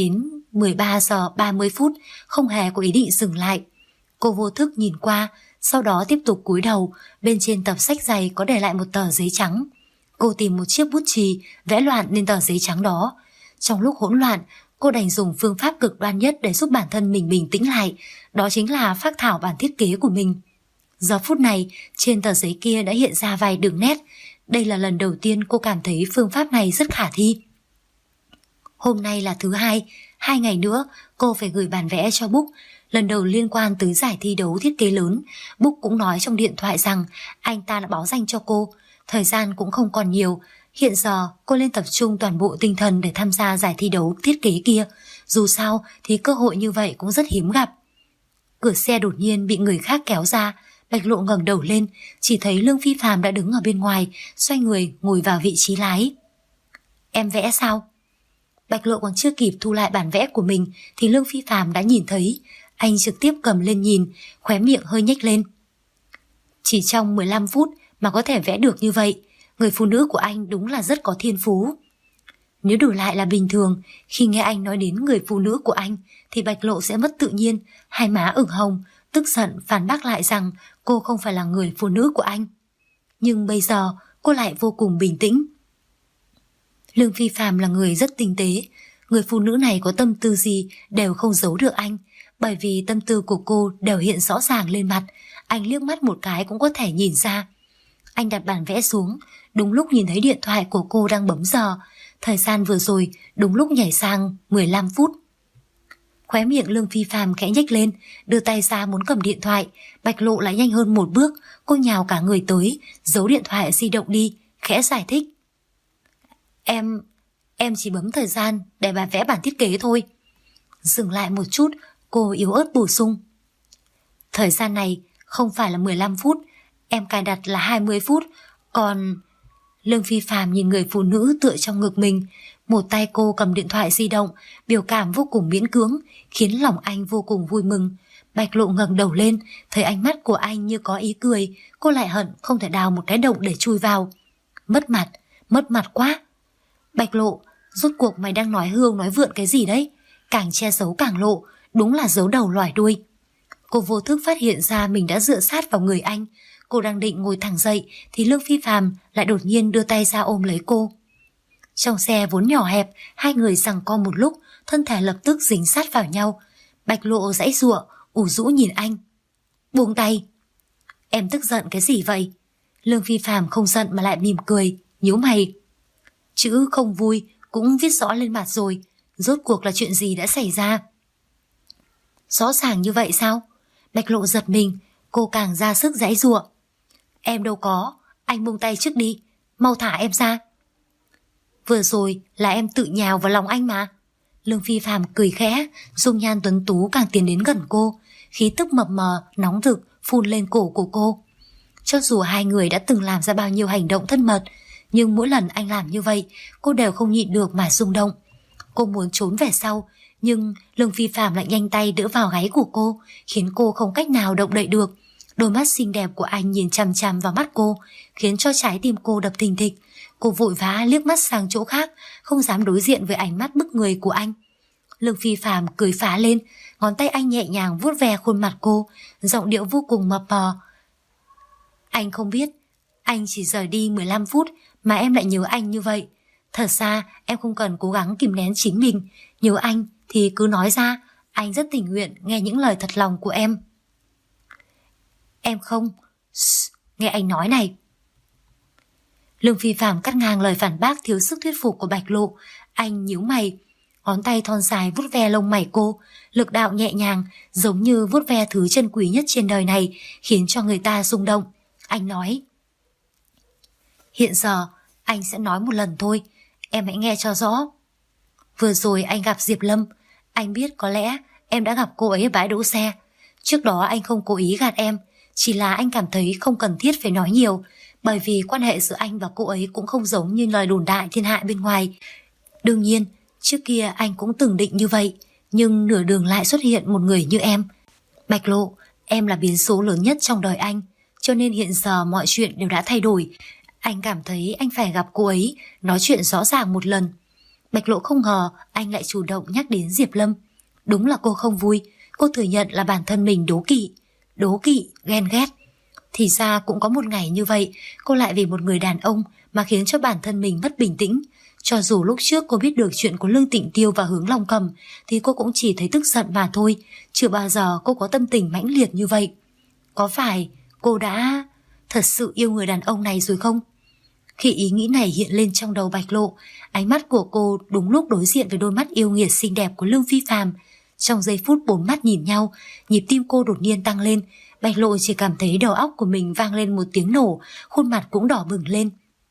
13 giờ 30 phút, không hề có ý định dừng lại. Cô vô thức nhìn qua, sau đó tiếp tục cúi đầu, bên trên tập sách dày có để lại một tờ giấy trắng. Cô tìm một chiếc bút chì, vẽ loạn lên tờ giấy trắng đó. Trong lúc hỗn loạn, cô đành dùng phương pháp cực đoan nhất để giúp bản thân mình bình tĩnh lại, đó chính là phác thảo bản thiết kế của mình. Giờ phút này, trên tờ giấy kia đã hiện ra vài đường nét. Đây là lần đầu tiên cô cảm thấy phương pháp này rất khả thi. Hôm nay là thứ hai, 2 ngày nữa cô phải gửi bản vẽ cho Book. Lần đầu liên quan tới giải thi đấu thiết kế lớn, Book cũng nói trong điện thoại rằng anh ta đã báo danh cho cô. Thời gian cũng không còn nhiều. Hiện giờ cô nên tập trung toàn bộ tinh thần để tham gia giải thi đấu thiết kế kia. Dù sao thì cơ hội như vậy cũng rất hiếm gặp. Cửa xe đột nhiên bị người khác kéo ra. Bạch Lộ ngẩng đầu lên, chỉ thấy Lương Phi Phàm đã đứng ở bên ngoài, xoay người ngồi vào vị trí lái. Em vẽ sao? Bạch Lộ còn chưa kịp thu lại bản vẽ của mình thì Lương Phi Phàm đã nhìn thấy. Anh trực tiếp cầm lên nhìn, khóe miệng hơi nhếch lên. Chỉ trong 15 phút mà có thể vẽ được như vậy, người phụ nữ của anh đúng là rất có thiên phú. Nếu đổi lại là bình thường, khi nghe anh nói đến người phụ nữ của anh thì Bạch Lộ sẽ mất tự nhiên, hai má ửng hồng, tức giận phản bác lại rằng cô không phải là người phụ nữ của anh. Nhưng bây giờ cô lại vô cùng bình tĩnh. Lương Phi Phàm là người rất tinh tế. Người phụ nữ này có tâm tư gì đều không giấu được anh, bởi vì tâm tư của cô đều hiện rõ ràng lên mặt. Anh liếc mắt một cái cũng có thể nhìn ra. Anh đặt bản vẽ xuống, đúng lúc nhìn thấy điện thoại của cô đang bấm giờ. Thời gian vừa rồi đúng lúc nhảy sang 15 phút. Khóe miệng Lương Phi Phàm khẽ nhếch lên, đưa tay ra muốn cầm điện thoại. Bạch Lộ lại nhanh hơn một bước, cô nhào cả người tới, giấu điện thoại di động đi, khẽ giải thích. Em chỉ bấm thời gian để bà vẽ bản thiết kế thôi. Dừng lại một chút, cô yếu ớt bổ sung. Thời gian này không phải là 15 phút, em cài đặt là 20 phút, còn... Lương Phi Phàm nhìn người phụ nữ tựa trong ngực mình, một tay cô cầm điện thoại di động, biểu cảm vô cùng miễn cưỡng, khiến lòng anh vô cùng vui mừng. Bạch Lộ ngẩng đầu lên, thấy ánh mắt của anh như có ý cười, cô lại hận không thể đào một cái động để chui vào. Mất mặt quá. Bạch Lộ, rốt cuộc mày đang nói hươu nói vượn cái gì đấy? Càng che giấu càng lộ, đúng là giấu đầu lòi đuôi. Cô vô thức phát hiện ra mình đã dựa sát vào người anh. Cô đang định ngồi thẳng dậy thì Lương Phi Phàm lại đột nhiên đưa tay ra ôm lấy cô. Trong xe vốn nhỏ hẹp, hai người giằng co một lúc, thân thể lập tức dính sát vào nhau. Bạch Lộ giãy giụa, ủ rũ nhìn anh. Buông tay. Em tức giận cái gì vậy? Lương Phi Phàm không giận mà lại mỉm cười, nhíu mày. Chữ không vui cũng viết rõ lên mặt rồi, rốt cuộc là chuyện gì đã xảy ra? Rõ ràng như vậy sao? Bạch Lộ giật mình, cô càng ra sức giãy giụa. Em đâu có, anh buông tay trước đi, mau thả em ra. Vừa rồi là em tự nhào vào lòng anh mà. Lương Phi Phàm cười khẽ, dung nhan tuấn tú càng tiến đến gần cô, khí tức mập mờ, nóng rực phun lên cổ của cô. Cho dù hai người đã từng làm ra bao nhiêu hành động thân mật, nhưng mỗi lần anh làm như vậy, cô đều không nhịn được mà rung động. Cô muốn trốn về sau, nhưng Lương Phi Phàm lại nhanh tay đỡ vào gáy của cô, khiến cô không cách nào động đậy được. Đôi mắt xinh đẹp của anh nhìn chằm chằm vào mắt cô, khiến cho trái tim cô đập thình thịch. Cô vội vã liếc mắt sang chỗ khác, không dám đối diện với ánh mắt bức người của anh. Lương Phi Phàm cười phá lên, ngón tay anh nhẹ nhàng vuốt ve khuôn mặt cô, giọng điệu vô cùng mập mờ. Anh không biết, anh chỉ rời đi 15 phút mà em lại nhớ anh như vậy. Thật ra em không cần cố gắng kìm nén chính mình, nhớ anh thì cứ nói ra, anh rất tình nguyện nghe những lời thật lòng của em. Em không... nghe anh nói này. Lương Phi Phàm cắt ngang lời phản bác thiếu sức thuyết phục của Bạch Lộ. Anh nhíu mày, ngón tay thon dài vuốt ve lông mày cô, lực đạo nhẹ nhàng, giống như vuốt ve thứ chân quý nhất trên đời này, khiến cho người ta rung động. Anh nói: Hiện giờ anh sẽ nói một lần thôi, em hãy nghe cho rõ. Vừa rồi anh gặp Diệp Lâm, anh biết có lẽ em đã gặp cô ấy ở bãi đỗ xe. Trước đó anh không cố ý gạt em, chỉ là anh cảm thấy không cần thiết phải nói nhiều, bởi vì quan hệ giữa anh và cô ấy cũng không giống như lời đồn đại thiên hạ bên ngoài. Đương nhiên, trước kia anh cũng từng định như vậy, nhưng nửa đường lại xuất hiện một người như em. Bạch Lộ, em là biến số lớn nhất trong đời anh, cho nên hiện giờ mọi chuyện đều đã thay đổi. Anh cảm thấy anh phải gặp cô ấy, nói chuyện rõ ràng một lần. Bạch Lộ không ngờ anh lại chủ động nhắc đến Diệp Lâm. Đúng là cô không vui. Cô thừa nhận là bản thân mình đố kỵ, ghen ghét. Thì ra cũng có một ngày như vậy, cô lại vì một người đàn ông mà khiến cho bản thân mình mất bình tĩnh. Cho dù lúc trước cô biết được chuyện của Lương Tịnh Tiêu và Hướng Long Cầm thì cô cũng chỉ thấy tức giận mà thôi. Chưa bao giờ cô có tâm tình mãnh liệt như vậy. Có phải cô đã thật sự yêu người đàn ông này rồi không? Khi ý nghĩ này hiện lên trong đầu Bạch Lộ, ánh mắt của cô đúng lúc đối diện với đôi mắt yêu nghiệt xinh đẹp của Lương Phi Phàm. Trong giây phút bốn mắt nhìn nhau, nhịp tim cô đột nhiên tăng lên. Bạch Lộ chỉ cảm thấy đầu óc của mình vang lên một tiếng nổ, khuôn mặt cũng đỏ bừng lên.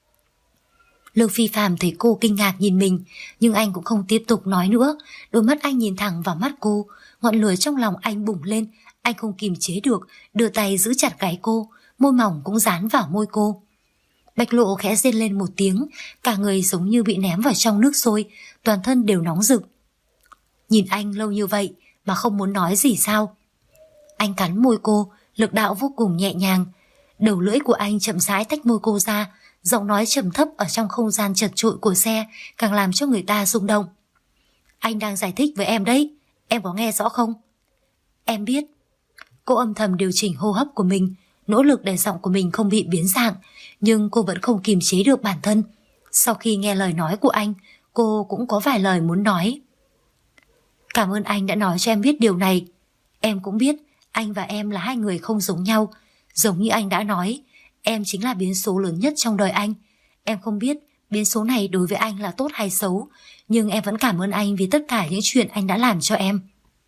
Lương Phi Phàm thấy cô kinh ngạc nhìn mình, nhưng anh cũng không tiếp tục nói nữa. Đôi mắt anh nhìn thẳng vào mắt cô, ngọn lửa trong lòng anh bùng lên. Anh không kìm chế được, đưa tay giữ chặt gáy cô, môi mỏng cũng dán vào môi cô. Bạch Lộ khẽ rên lên một tiếng, cả người giống như bị ném vào trong nước sôi, toàn thân đều nóng rực. Nhìn anh lâu như vậy mà không muốn nói gì sao? Anh cắn môi cô, lực đạo vô cùng nhẹ nhàng. Đầu lưỡi của anh chậm rãi tách môi cô ra, giọng nói trầm thấp ở trong không gian chật chội của xe càng làm cho người ta rung động. Anh đang giải thích với em đấy, em có nghe rõ không? Em biết. Cô âm thầm điều chỉnh hô hấp của mình, nỗ lực để giọng của mình không bị biến dạng, nhưng cô vẫn không kiềm chế được bản thân. Sau khi nghe lời nói của anh, cô cũng có vài lời muốn nói. Cảm ơn anh đã nói cho em biết điều này. Em cũng biết anh và em là hai người không giống nhau. Giống như anh đã nói, em chính là biến số lớn nhất trong đời anh. Em không biết biến số này đối với anh là tốt hay xấu, nhưng em vẫn cảm ơn anh vì tất cả những chuyện anh đã làm cho em.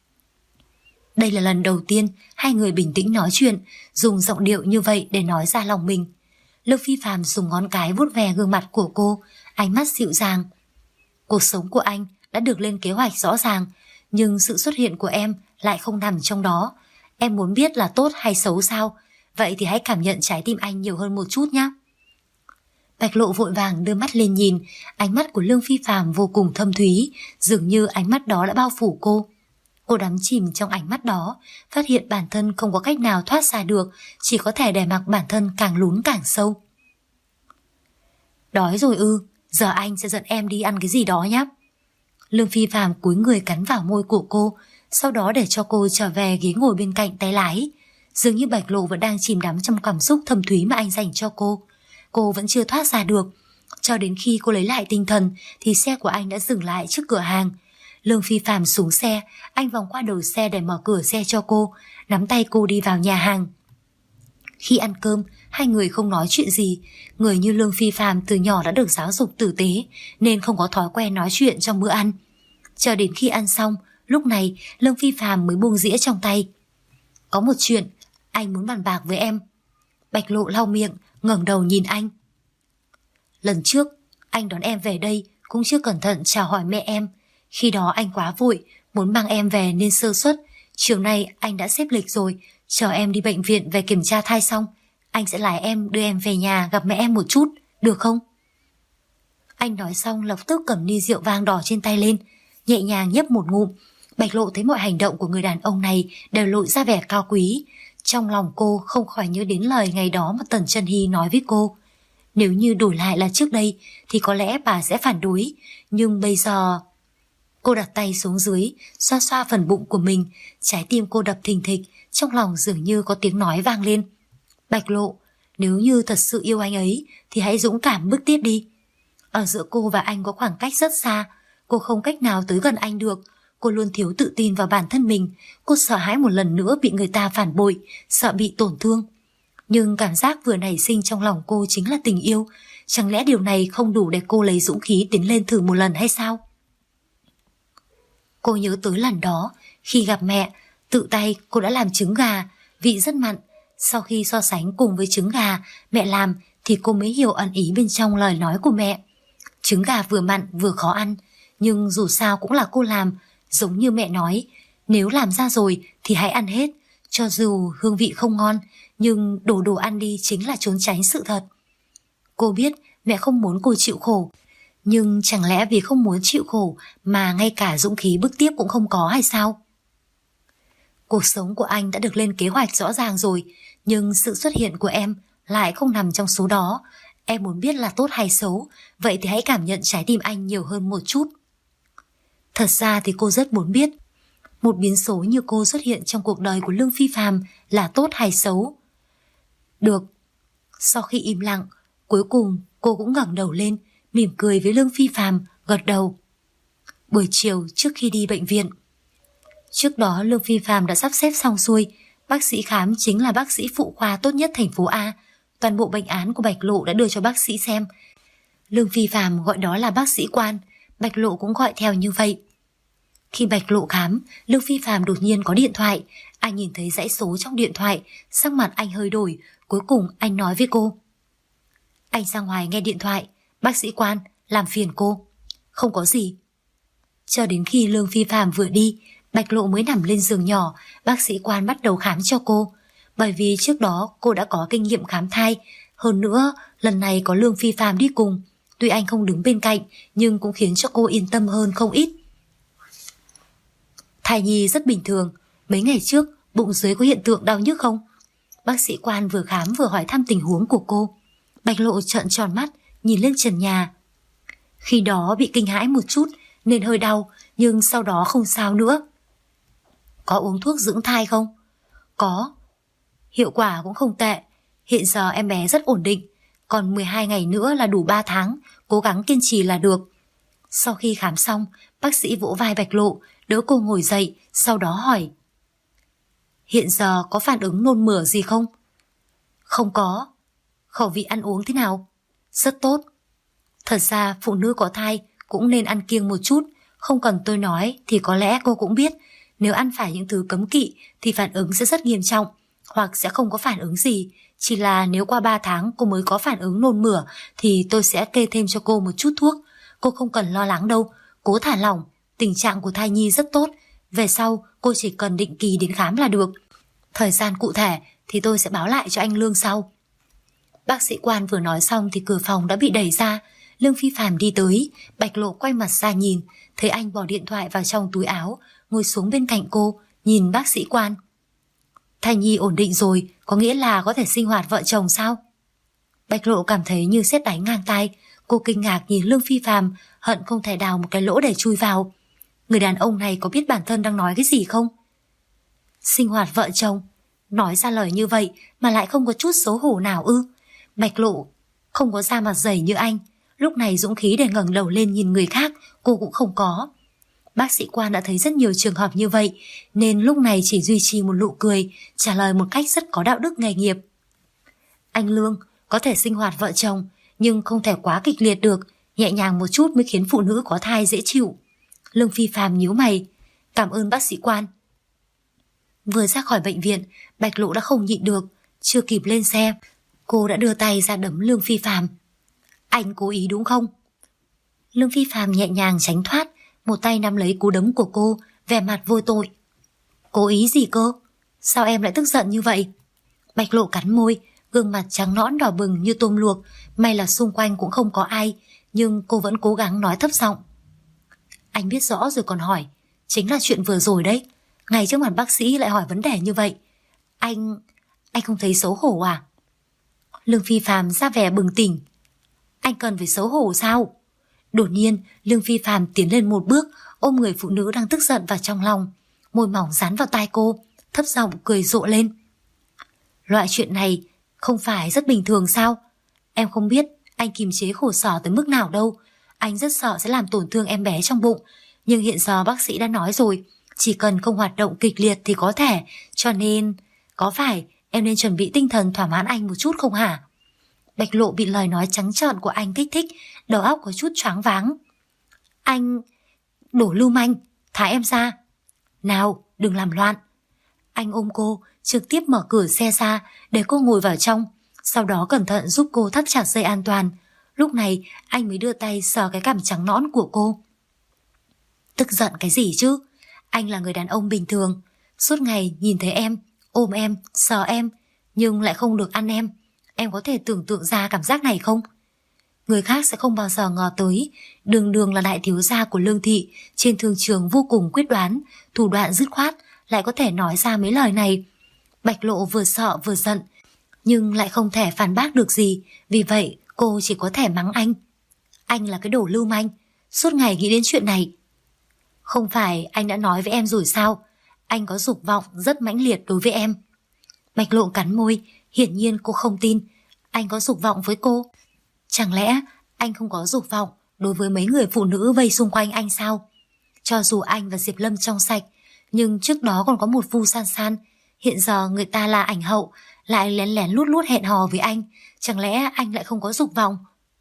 Đây là lần đầu tiên hai người bình tĩnh nói chuyện, dùng giọng điệu như vậy để nói ra lòng mình. Lương Phi Phàm dùng ngón cái vuốt ve gương mặt của cô, ánh mắt dịu dàng. Cuộc sống của anh đã được lên kế hoạch rõ ràng, nhưng sự xuất hiện của em lại không nằm trong đó. Em muốn biết là tốt hay xấu sao? Vậy thì hãy cảm nhận trái tim anh nhiều hơn một chút nhé. Bạch Lộ vội vàng đưa mắt lên nhìn, ánh mắt của Lương Phi Phàm vô cùng thâm thúy, dường như ánh mắt đó đã bao phủ cô. Cô đắm chìm trong ánh mắt đó, phát hiện bản thân không có cách nào thoát ra được, chỉ có thể để mặc bản thân càng lún càng sâu. Đói rồi ư, giờ anh sẽ dẫn em đi ăn cái gì đó nhé. Lương Phi Phàm cúi người cắn vào môi của cô, sau đó để cho cô trở về ghế ngồi bên cạnh tay lái. Dường như Bạch Lộ vẫn đang chìm đắm trong cảm xúc thâm thúy mà anh dành cho cô. Cô vẫn chưa thoát ra được. Cho đến khi cô lấy lại tinh thần thì xe của anh đã dừng lại trước cửa hàng. Lương Phi Phàm xuống xe, anh vòng qua đầu xe để mở cửa xe cho cô, nắm tay cô đi vào nhà hàng. Khi ăn cơm, hai người không nói chuyện gì. Người như Lương Phi Phàm từ nhỏ đã được giáo dục tử tế nên không có thói quen nói chuyện trong bữa ăn. Cho đến khi ăn xong, lúc này Lương Phi Phàm mới buông dĩa trong tay. Có một chuyện anh muốn bàn bạc với em. Bạch Lộ lau miệng, ngẩng đầu nhìn anh. Lần trước anh đón em về đây cũng chưa cẩn thận chào hỏi mẹ em. Khi đó anh quá vội, muốn mang em về nên sơ suất. Chiều nay anh đã xếp lịch rồi, chờ em đi bệnh viện về kiểm tra thai xong, anh sẽ lái em đưa em về nhà gặp mẹ em một chút, được không? Anh nói xong lập tức cầm ly rượu vang đỏ trên tay lên, nhẹ nhàng nhấp một ngụm. Bạch Lộ thấy mọi hành động của người đàn ông này đều lộ ra vẻ cao quý. Trong lòng cô không khỏi nhớ đến lời ngày đó mà Tần Chân Hy nói với cô. Nếu như đổi lại là trước đây thì có lẽ bà sẽ phản đối, nhưng bây giờ... Cô đặt tay xuống dưới, xoa xoa phần bụng của mình, trái tim cô đập thình thịch, trong lòng dường như có tiếng nói vang lên. Bạch Lộ, nếu như thật sự yêu anh ấy thì hãy dũng cảm bước tiếp đi. Ở giữa cô và anh có khoảng cách rất xa, cô không cách nào tới gần anh được. Cô luôn thiếu tự tin vào bản thân mình, cô sợ hãi một lần nữa bị người ta phản bội, sợ bị tổn thương. Nhưng cảm giác vừa nảy sinh trong lòng cô chính là tình yêu. Chẳng lẽ điều này không đủ để cô lấy dũng khí tiến lên thử một lần hay sao? Cô nhớ tới lần đó, khi gặp mẹ, tự tay cô đã làm trứng gà, vị rất mặn. Sau khi so sánh cùng với trứng gà mẹ làm thì cô mới hiểu ẩn ý bên trong lời nói của mẹ. Trứng gà vừa mặn vừa khó ăn, nhưng dù sao cũng là cô làm, giống như mẹ nói, nếu làm ra rồi thì hãy ăn hết, cho dù hương vị không ngon, nhưng đồ ăn đi chính là trốn tránh sự thật. Cô biết mẹ không muốn cô chịu khổ, nhưng chẳng lẽ vì không muốn chịu khổ mà ngay cả dũng khí bước tiếp cũng không có hay sao? Cuộc sống của anh đã được lên kế hoạch rõ ràng rồi, nhưng sự xuất hiện của em lại không nằm trong số đó. Em muốn biết là tốt hay xấu, vậy thì hãy cảm nhận trái tim anh nhiều hơn một chút. Thật ra thì cô rất muốn biết, một biến số như cô xuất hiện trong cuộc đời của Lương Phi Phàm là tốt hay xấu. Được. Sau khi im lặng, cuối cùng cô cũng ngẩng đầu lên, mỉm cười với Lương Phi Phàm, gật đầu. Buổi chiều trước khi đi bệnh viện, trước đó Lương Phi Phàm đã sắp xếp xong xuôi. Bác sĩ khám chính là bác sĩ phụ khoa tốt nhất thành phố A. Toàn bộ bệnh án của Bạch Lộ đã đưa cho bác sĩ xem. Lương Phi Phàm gọi đó là bác sĩ Quan, Bạch Lộ cũng gọi theo như vậy. Khi Bạch Lộ khám, Lương Phi Phàm đột nhiên có điện thoại. Anh nhìn thấy dãy số trong điện thoại, sắc mặt anh hơi đổi. Cuối cùng anh nói với cô: Anh ra ngoài nghe điện thoại. Bác sĩ Quan, làm phiền cô. Không có gì. Cho đến khi Lương Phi Phàm vừa đi, Bạch Lộ mới nằm lên giường nhỏ. Bác sĩ Quan bắt đầu khám cho cô. Bởi vì trước đó cô đã có kinh nghiệm khám thai. Hơn nữa, lần này có Lương Phi Phàm đi cùng. Tuy anh không đứng bên cạnh, nhưng cũng khiến cho cô yên tâm hơn không ít. Thai nhi rất bình thường. Mấy ngày trước, bụng dưới có hiện tượng đau nhức không? Bác sĩ Quan vừa khám vừa hỏi thăm tình huống của cô. Bạch Lộ trợn tròn mắt, nhìn lên trần nhà. Khi đó bị kinh hãi một chút nên hơi đau, nhưng sau đó không sao nữa. Có uống thuốc dưỡng thai không? Có. Hiệu quả cũng không tệ. Hiện giờ em bé rất ổn định. Còn 12 ngày nữa là đủ 3 tháng. Cố gắng kiên trì là được. Sau khi khám xong, bác sĩ vỗ vai Bạch Lộ, đỡ cô ngồi dậy, sau đó hỏi: Hiện giờ có phản ứng nôn mửa gì không? Không có. Khẩu vị ăn uống thế nào? Rất tốt. Thật ra phụ nữ có thai cũng nên ăn kiêng một chút. Không cần tôi nói thì có lẽ cô cũng biết, nếu ăn phải những thứ cấm kỵ thì phản ứng sẽ rất nghiêm trọng, hoặc sẽ không có phản ứng gì. Chỉ là nếu qua 3 tháng cô mới có phản ứng nôn mửa thì tôi sẽ kê thêm cho cô một chút thuốc. Cô không cần lo lắng đâu, cố thả lỏng. Tình trạng của thai nhi rất tốt. Về sau cô chỉ cần định kỳ đến khám là được. Thời gian cụ thể thì tôi sẽ báo lại cho anh Lương sau. Bác sĩ Quan vừa nói xong thì cửa phòng đã bị đẩy ra. Lương Phi Phàm đi tới. Bạch Lộ quay mặt ra nhìn, thấy anh bỏ điện thoại vào trong túi áo, ngồi xuống bên cạnh cô, nhìn bác sĩ Quan. Thai nhi ổn định rồi, có nghĩa là có thể sinh hoạt vợ chồng sao? Bạch Lộ cảm thấy như sét đánh ngang tai. Cô kinh ngạc nhìn Lương Phi Phàm, hận không thể đào một cái lỗ để chui vào. Người đàn ông này có biết bản thân đang nói cái gì không? Sinh hoạt vợ chồng? Nói ra lời như vậy mà lại không có chút xấu hổ nào ư? Bạch Lộ không có da mặt dày như anh. Lúc này dũng khí để ngẩng đầu lên nhìn người khác cô cũng không có. Bác sĩ Quan đã thấy rất nhiều trường hợp như vậy, nên lúc này chỉ duy trì một nụ cười, trả lời một cách rất có đạo đức nghề nghiệp. Anh Lương, có thể sinh hoạt vợ chồng, nhưng không thể quá kịch liệt được. Nhẹ nhàng một chút mới khiến phụ nữ có thai dễ chịu. Lương Phi Phàm nhíu mày. Cảm ơn bác sĩ Quan. Vừa ra khỏi bệnh viện, Bạch Lộ đã không nhịn được. Chưa kịp lên xe, cô đã đưa tay ra đấm Lương Phi Phàm. Anh cố ý đúng không? Lương Phi Phàm nhẹ nhàng tránh thoát, một tay nắm lấy cú đấm của cô, vẻ mặt vô tội. Cố ý gì cơ? Sao em lại tức giận như vậy? Bạch Lộ cắn môi, gương mặt trắng nõn đỏ bừng như tôm luộc. May là xung quanh cũng không có ai, nhưng cô vẫn cố gắng nói thấp giọng. Anh biết rõ rồi còn hỏi. Chính là chuyện vừa rồi đấy. Ngay trước mặt bác sĩ lại hỏi vấn đề như vậy. Anh không thấy xấu hổ à? Lương Phi Phàm ra vẻ bừng tỉnh. Anh cần phải xấu hổ sao? Đột nhiên Lương Phi Phàm tiến lên một bước, ôm người phụ nữ đang tức giận vào trong lòng, môi mỏng dán vào tai cô, thấp giọng cười rộ lên. Loại chuyện này không phải rất bình thường sao? Em không biết anh kiềm chế khổ sở tới mức nào đâu. Anh rất sợ sẽ làm tổn thương em bé trong bụng. Nhưng hiện giờ bác sĩ đã nói rồi, chỉ cần không hoạt động kịch liệt thì có thể. Cho nên, có phải em nên chuẩn bị tinh thần thỏa mãn anh một chút không hả? Bạch Lộ bị lời nói trắng trợn của anh kích thích, đầu óc có chút choáng váng. Anh... đổ lưu manh, thả em ra. Nào, đừng làm loạn. Anh ôm cô, trực tiếp mở cửa xe ra để cô ngồi vào trong, sau đó cẩn thận giúp cô thắt chặt dây an toàn. Lúc này anh mới đưa tay sờ cái cằm trắng nõn của cô. Tức giận cái gì chứ? Anh là người đàn ông bình thường, suốt ngày nhìn thấy em, ôm em, sờ em, nhưng lại không được ăn em. Em có thể tưởng tượng ra cảm giác này không? Người khác sẽ không bao giờ ngờ tới, đường đường là đại thiếu gia của Lương thị, trên thương trường vô cùng quyết đoán, thủ đoạn dứt khoát, lại có thể nói ra mấy lời này. Bạch Lộ vừa sợ vừa giận, nhưng lại không thể phản bác được gì, vì vậy cô chỉ có thể mắng anh. Anh là cái đồ lưu manh, suốt ngày nghĩ đến chuyện này. Không phải anh đã nói với em rồi sao? Anh có dục vọng rất mãnh liệt đối với em. Bạch Lộ cắn môi, hiển nhiên cô không tin. Anh có dục vọng với cô? Chẳng lẽ anh không có dục vọng đối với mấy người phụ nữ vây xung quanh anh sao? Cho dù anh và Diệp Lâm trong sạch, nhưng trước đó còn có một Vu San San. Hiện giờ người ta là ảnh hậu, lại lén lén lút lút hẹn hò với anh. Chẳng lẽ anh lại không có dục vọng?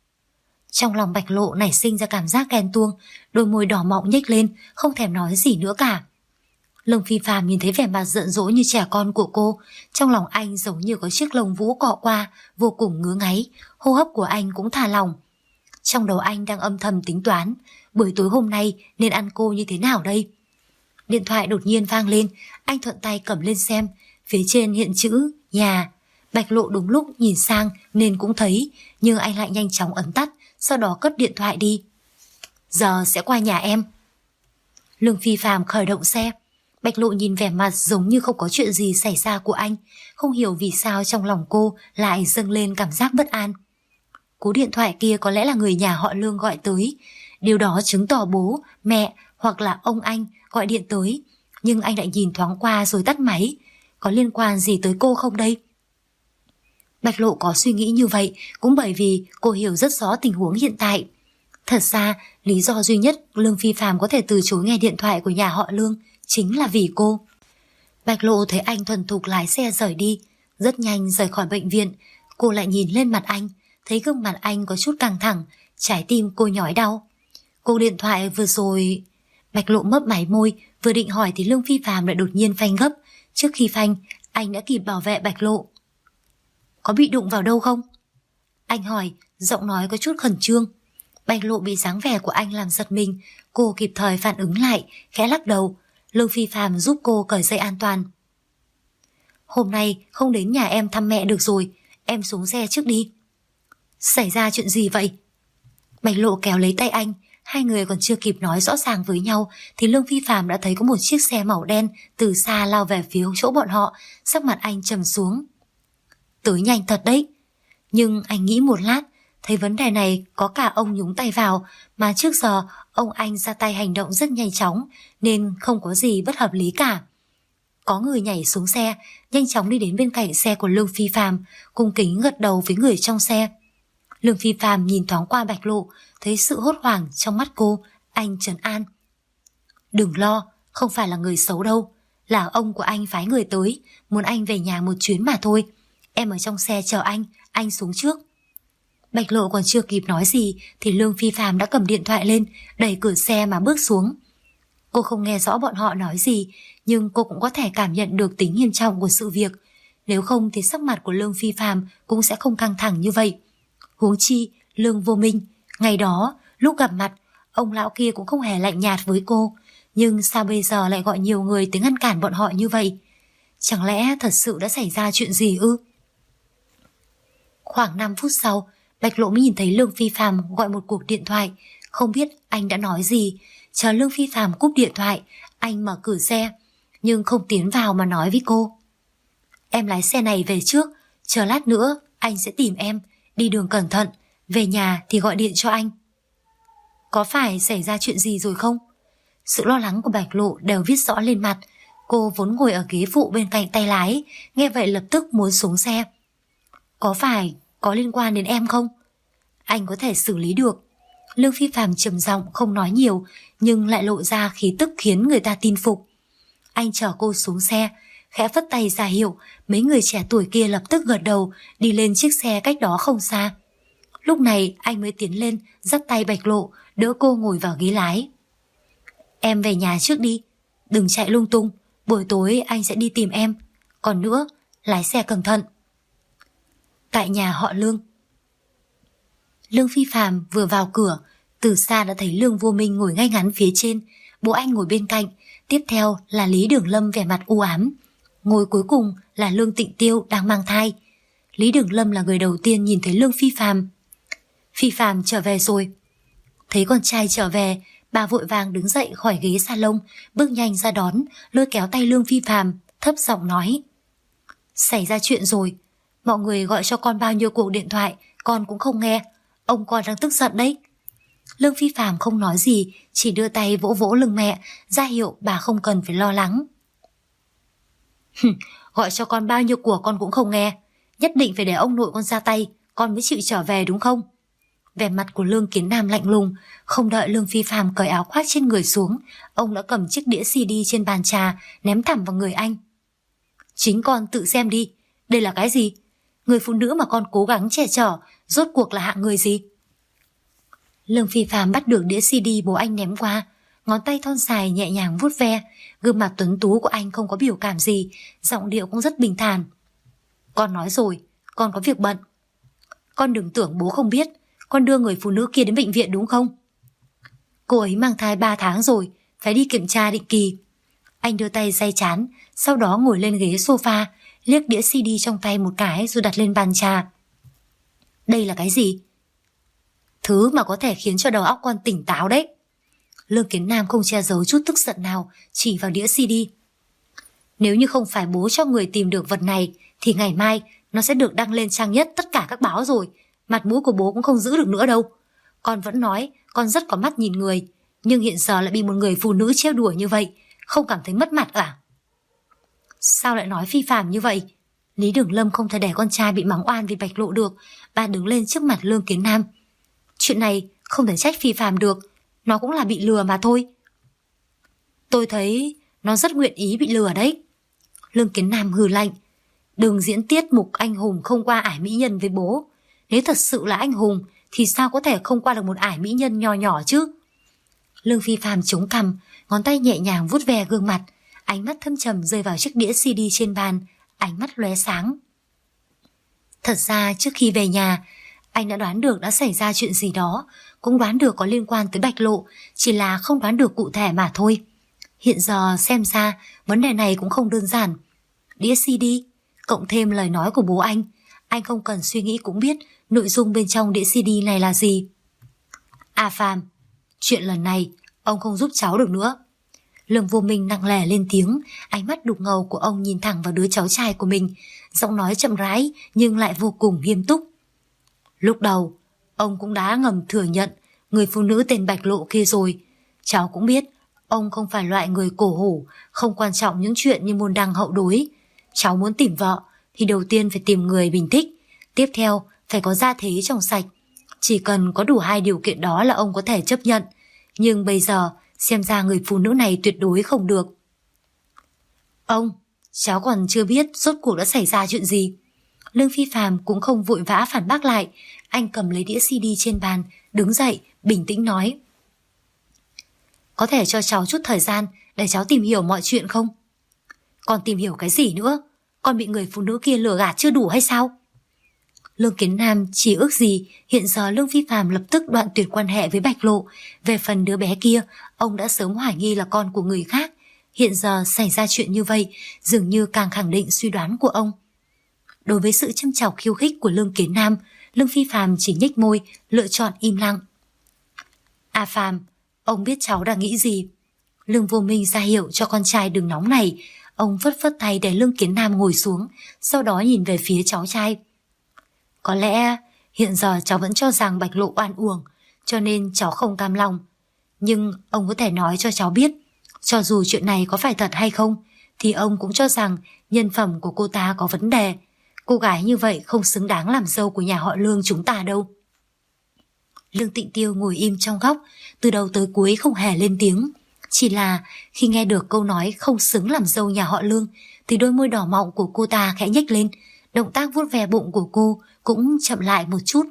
Trong lòng Bạch Lộ nảy sinh ra cảm giác ghen tuông, đôi môi đỏ mọng nhếch lên, không thèm nói gì nữa cả. Lương Phi Phàm nhìn thấy vẻ mặt giận dỗi như trẻ con của cô, trong lòng anh giống như có chiếc lông vũ cọ qua, vô cùng ngứa ngáy, hô hấp của anh cũng thả lỏng. Trong đầu anh đang âm thầm tính toán, buổi tối hôm nay nên ăn cô như thế nào đây? Điện thoại đột nhiên vang lên, anh thuận tay cầm lên xem, phía trên hiện chữ nhà. Bạch Lộ đúng lúc nhìn sang nên cũng thấy, nhưng anh lại nhanh chóng ấn tắt, sau đó cất điện thoại đi. Giờ sẽ qua nhà em. Lương Phi Phàm khởi động xe. Bạch Lộ nhìn vẻ mặt giống như không có chuyện gì xảy ra của anh, không hiểu vì sao trong lòng cô lại dâng lên cảm giác bất an. Cú điện thoại kia có lẽ là người nhà họ Lương gọi tới. Điều đó chứng tỏ bố, mẹ hoặc là ông anh gọi điện tới. Nhưng anh lại nhìn thoáng qua rồi tắt máy. Có liên quan gì tới cô không đây? Bạch Lộ có suy nghĩ như vậy cũng bởi vì cô hiểu rất rõ tình huống hiện tại. Thật ra, lý do duy nhất Lương Phi Phàm có thể từ chối nghe điện thoại của nhà họ Lương chính là vì cô. Bạch Lộ thấy anh thuần thục lái xe rời đi, rất nhanh rời khỏi bệnh viện. Cô lại nhìn lên mặt anh, thấy gương mặt anh có chút căng thẳng, trái tim cô nhói đau. Cuộc điện thoại vừa rồi... Bạch Lộ mấp máy môi, vừa định hỏi thì Lương Phi Phàm lại đột nhiên phanh gấp. Trước khi phanh, anh đã kịp bảo vệ Bạch Lộ. Có bị đụng vào đâu không? Anh hỏi, giọng nói có chút khẩn trương. Bạch Lộ bị dáng vẻ của anh làm giật mình, cô kịp thời phản ứng lại, khẽ lắc đầu. Lương Phi Phàm giúp cô cởi dây an toàn. Hôm nay không đến nhà em thăm mẹ được rồi, em xuống xe trước đi. Xảy ra chuyện gì vậy? Bạch Lộ kéo lấy tay anh, hai người còn chưa kịp nói rõ ràng với nhau thì Lương Phi Phàm đã thấy có một chiếc xe màu đen từ xa lao về phía chỗ bọn họ, sắc mặt anh trầm xuống. Tới nhanh thật đấy. Nhưng anh nghĩ một lát, thấy vấn đề này có cả ông nhúng tay vào, mà trước giờ ông anh ra tay hành động rất nhanh chóng nên không có gì bất hợp lý cả. Có người nhảy xuống xe, nhanh chóng đi đến bên cạnh xe của Lương Phi Phàm, cung kính gật đầu với người trong xe. Lương Phi Phàm nhìn thoáng qua Bạch Lộ, thấy sự hốt hoảng trong mắt cô, anh trấn an. Đừng lo, không phải là người xấu đâu, là ông của anh phái người tới, muốn anh về nhà một chuyến mà thôi. Em ở trong xe chờ anh xuống trước. Bạch Lộ còn chưa kịp nói gì thì Lương Phi Phàm đã cầm điện thoại lên, đẩy cửa xe mà bước xuống. Cô không nghe rõ bọn họ nói gì, nhưng cô cũng có thể cảm nhận được tính nghiêm trọng của sự việc. Nếu không thì sắc mặt của Lương Phi Phàm cũng sẽ không căng thẳng như vậy. Huống chi, Lương Vô Minh, ngày đó, lúc gặp mặt, ông lão kia cũng không hề lạnh nhạt với cô. Nhưng sao bây giờ lại gọi nhiều người tới ngăn cản bọn họ như vậy? Chẳng lẽ thật sự đã xảy ra chuyện gì ư? Khoảng 5 phút sau, Bạch Lộ mới nhìn thấy Lương Phi Phàm gọi một cuộc điện thoại. Không biết anh đã nói gì. Chờ Lương Phi Phàm cúp điện thoại, anh mở cửa xe, nhưng không tiến vào mà nói với cô. Em lái xe này về trước, chờ lát nữa anh sẽ tìm em, đi đường cẩn thận, về nhà thì gọi điện cho anh. Có phải xảy ra chuyện gì rồi không? Sự lo lắng của Bạch Lộ đều viết rõ lên mặt. Cô vốn ngồi ở ghế phụ bên cạnh tay lái, nghe vậy lập tức muốn xuống xe. Có phải có liên quan đến em không? Anh có thể xử lý được. Lương Phi Phàm trầm giọng không nói nhiều, nhưng lại lộ ra khí tức khiến người ta tin phục. Anh chở cô xuống xe, khẽ phất tay ra hiệu, mấy người trẻ tuổi kia lập tức gật đầu, đi lên chiếc xe cách đó không xa. Lúc này anh mới tiến lên, dắt tay Bạch Lộ, đỡ cô ngồi vào ghế lái. Em về nhà trước đi, đừng chạy lung tung, buổi tối anh sẽ đi tìm em. Còn nữa, lái xe cẩn thận. Tại nhà họ Lương. Lương Phi Phàm vừa vào cửa, từ xa đã thấy Lương Vô Minh ngồi ngay ngắn phía trên, bố anh ngồi bên cạnh, tiếp theo là Lý Đường Lâm vẻ mặt u ám, ngồi cuối cùng là Lương Tịnh Tiêu đang mang thai. Lý Đường Lâm là người đầu tiên nhìn thấy Lương Phi Phàm. Phi Phàm trở về rồi. Thấy con trai trở về, bà vội vàng đứng dậy khỏi ghế salon, bước nhanh ra đón, lôi kéo tay Lương Phi Phàm, thấp giọng nói: Xảy ra chuyện rồi, mọi người gọi cho con bao nhiêu cuộc điện thoại, con cũng không nghe, ông con đang tức giận đấy. Lương Phi Phàm không nói gì, chỉ đưa tay vỗ vỗ lưng mẹ, ra hiệu bà không cần phải lo lắng. Gọi cho con bao nhiêu của con cũng không nghe, nhất định phải để ông nội con ra tay, con mới chịu trở về đúng không? Vẻ mặt của Lương Kiến Nam lạnh lùng, không đợi Lương Phi Phàm cởi áo khoác trên người xuống, ông đã cầm chiếc đĩa CD trên bàn trà ném thẳng vào người anh. Chính con tự xem đi, đây là cái gì? Người phụ nữ mà con cố gắng che chở, rốt cuộc là hạng người gì? Lương Phi Phàm bắt được đĩa CD bố anh ném qua, ngón tay thon dài nhẹ nhàng vuốt ve, gương mặt tuấn tú của anh không có biểu cảm gì, giọng điệu cũng rất bình thản. Con nói rồi, con có việc bận. Con đừng tưởng bố không biết, con đưa người phụ nữ kia đến bệnh viện đúng không? Cô ấy mang thai 3 tháng rồi, phải đi kiểm tra định kỳ. Anh đưa tay day trán, sau đó ngồi lên ghế sofa, liếc đĩa CD trong tay một cái rồi đặt lên bàn trà. Đây là cái gì? Thứ mà có thể khiến cho đầu óc con tỉnh táo đấy. Lương Kiến Nam không che giấu chút tức giận nào, chỉ vào đĩa CD. Nếu như không phải bố cho người tìm được vật này, thì ngày mai nó sẽ được đăng lên trang nhất tất cả các báo rồi. Mặt mũi của bố cũng không giữ được nữa đâu. Con vẫn nói con rất có mắt nhìn người, nhưng hiện giờ lại bị một người phụ nữ trêu đùa như vậy, không cảm thấy mất mặt à? Sao lại nói Phi Phàm như vậy? Lý Đường Lâm không thể để con trai bị mắng oan vì bạch lộ được. Bà đứng lên trước mặt Lương Kiến Nam. Chuyện này không thể trách Phi Phàm được, nó cũng là bị lừa mà thôi. Tôi thấy nó rất nguyện ý bị lừa đấy. Lương Kiến Nam hừ lạnh. Đừng diễn tiết mục anh hùng không qua ải mỹ nhân với bố. Nếu thật sự là anh hùng thì sao có thể không qua được một ải mỹ nhân nho nhỏ chứ? Lương Phi Phàm chống cằm, ngón tay nhẹ nhàng vuốt ve gương mặt, ánh mắt thâm trầm rơi vào chiếc đĩa CD trên bàn, ánh mắt lóe sáng. Thật ra trước khi về nhà, anh đã đoán được đã xảy ra chuyện gì đó, cũng đoán được có liên quan tới Bạch Lộ, chỉ là không đoán được cụ thể mà thôi. Hiện giờ xem ra vấn đề này cũng không đơn giản. Đĩa CD, cộng thêm lời nói của bố anh không cần suy nghĩ cũng biết nội dung bên trong đĩa CD này là gì. À Phàm, chuyện lần này ông không giúp cháu được nữa. Lương Vô Minh nặng nề lên tiếng, ánh mắt đục ngầu của ông nhìn thẳng vào đứa cháu trai của mình, giọng nói chậm rãi nhưng lại vô cùng nghiêm túc. Lúc đầu, ông cũng đã ngầm thừa nhận người phụ nữ tên Bạch Lộ kia rồi. Cháu cũng biết ông không phải loại người cổ hủ, không quan trọng những chuyện như môn đăng hậu đối. Cháu muốn tìm vợ thì đầu tiên phải tìm người mình thích, tiếp theo phải có gia thế trong sạch. Chỉ cần có đủ 2 điều kiện đó là ông có thể chấp nhận. Nhưng bây giờ xem ra người phụ nữ này tuyệt đối không được. Ông, cháu còn chưa biết rốt cuộc đã xảy ra chuyện gì. Lương Phi Phàm cũng không vội vã phản bác lại. Anh cầm lấy đĩa CD trên bàn, đứng dậy, bình tĩnh nói. Có thể cho cháu chút thời gian để cháu tìm hiểu mọi chuyện không? Còn tìm hiểu cái gì nữa? Con bị người phụ nữ kia lừa gạt chưa đủ hay sao? Lương Kiến Nam chỉ ước gì hiện giờ Lương Phi Phàm lập tức đoạn tuyệt quan hệ với Bạch Lộ. Về phần đứa bé kia, ông đã sớm hoài nghi là con của người khác. Hiện giờ xảy ra chuyện như vậy, dường như càng khẳng định suy đoán của ông. Đối với sự châm chọc khiêu khích của Lương Kiến Nam, Lương Phi Phàm chỉ nhếch môi, lựa chọn im lặng. À Phàm, ông biết cháu đang nghĩ gì? Lương Vô Minh ra hiệu cho con trai đừng nóng này. Ông phất phất tay để Lương Kiến Nam ngồi xuống, sau đó nhìn về phía cháu trai. Có lẽ hiện giờ cháu vẫn cho rằng Bạch Lộ oan uổng, cho nên cháu không cam lòng. Nhưng ông có thể nói cho cháu biết, cho dù chuyện này có phải thật hay không, thì ông cũng cho rằng nhân phẩm của cô ta có vấn đề. Cô gái như vậy không xứng đáng làm dâu của nhà họ Lương chúng ta đâu. Lương Tịnh Tiêu ngồi im trong góc, từ đầu tới cuối không hề lên tiếng. Chỉ là khi nghe được câu nói không xứng làm dâu nhà họ Lương, thì đôi môi đỏ mọng của cô ta khẽ nhếch lên, động tác vuốt ve bụng của cô cũng chậm lại một chút.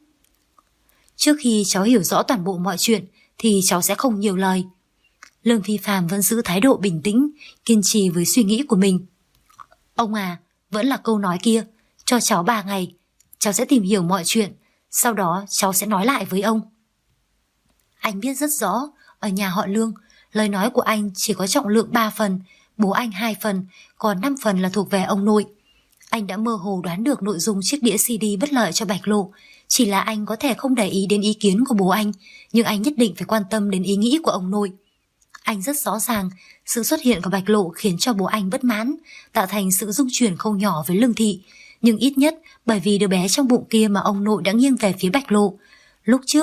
Trước khi cháu hiểu rõ toàn bộ mọi chuyện thì cháu sẽ không nhiều lời. Lương Phi Phàm vẫn giữ thái độ bình tĩnh, kiên trì với suy nghĩ của mình. Ông à, vẫn là câu nói kia, cho cháu 3 ngày, cháu sẽ tìm hiểu mọi chuyện, sau đó cháu sẽ nói lại với ông. Anh biết rất rõ, ở nhà họ Lương, lời nói của anh chỉ có trọng lượng 3 phần, bố anh 2 phần, còn 5 phần là thuộc về ông nội. Anh đã mơ hồ đoán được nội dung chiếc đĩa CD bất lợi cho Bạch Lộ, chỉ là anh có thể không để ý đến ý kiến của bố anh, nhưng anh nhất định phải quan tâm đến ý nghĩ của ông nội. Anh rất rõ ràng, sự xuất hiện của Bạch Lộ khiến cho bố anh bất mãn, tạo thành sự rung chuyển không nhỏ với Lương Thị, nhưng ít nhất bởi vì đứa bé trong bụng kia mà ông nội đã nghiêng về phía Bạch Lộ. Lúc trước,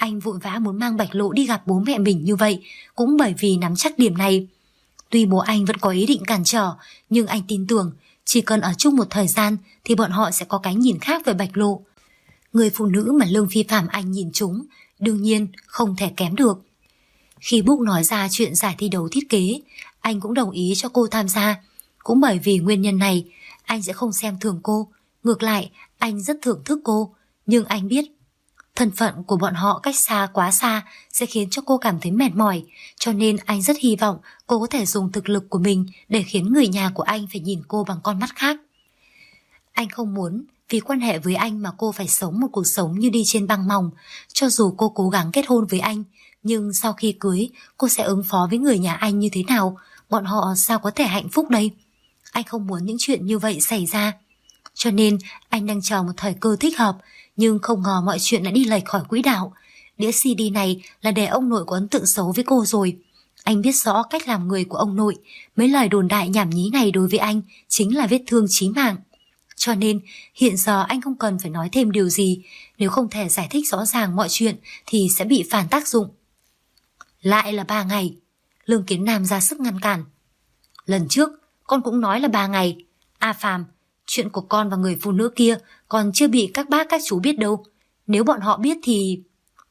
Anh vội vã muốn mang Bạch Lộ đi gặp bố mẹ mình như vậy cũng bởi vì nắm chắc điểm này. Tuy bố anh vẫn có ý định cản trở, nhưng anh tin tưởng chỉ cần ở chung một thời gian thì bọn họ sẽ có cái nhìn khác về Bạch Lộ. Người phụ nữ mà Lương Phi Phạm anh nhìn trúng, đương nhiên không thể kém được. Khi Book nói ra chuyện giải thi đấu thiết kế, anh cũng đồng ý cho cô tham gia. Cũng bởi vì nguyên nhân này, anh sẽ không xem thường cô. Ngược lại, anh rất thưởng thức cô. Nhưng anh biết, thân phận của bọn họ cách xa quá xa sẽ khiến cho cô cảm thấy mệt mỏi. Cho nên anh rất hy vọng cô có thể dùng thực lực của mình để khiến người nhà của anh phải nhìn cô bằng con mắt khác. Anh không muốn vì quan hệ với anh mà cô phải sống một cuộc sống như đi trên băng mỏng. Cho dù cô cố gắng kết hôn với anh, nhưng sau khi cưới, cô sẽ ứng phó với người nhà anh như thế nào? Bọn họ sao có thể hạnh phúc đây? Anh không muốn những chuyện như vậy xảy ra. Cho nên anh đang chờ một thời cơ thích hợp, nhưng không ngờ mọi chuyện đã đi lệch khỏi quỹ đạo. Đĩa CD này là để ông nội có ấn tượng xấu với cô rồi. Anh biết rõ cách làm người của ông nội. Mấy lời đồn đại nhảm nhí này đối với anh chính là vết thương chí mạng. Cho nên hiện giờ anh không cần phải nói thêm điều gì. Nếu không thể giải thích rõ ràng mọi chuyện thì sẽ bị phản tác dụng. Lại là 3 ngày. Lương Kiến Nam ra sức ngăn cản. Lần trước con cũng nói là 3 ngày. A Phàm, chuyện của con và người phụ nữ kia còn chưa bị các bác các chú biết đâu. Nếu bọn họ biết thì...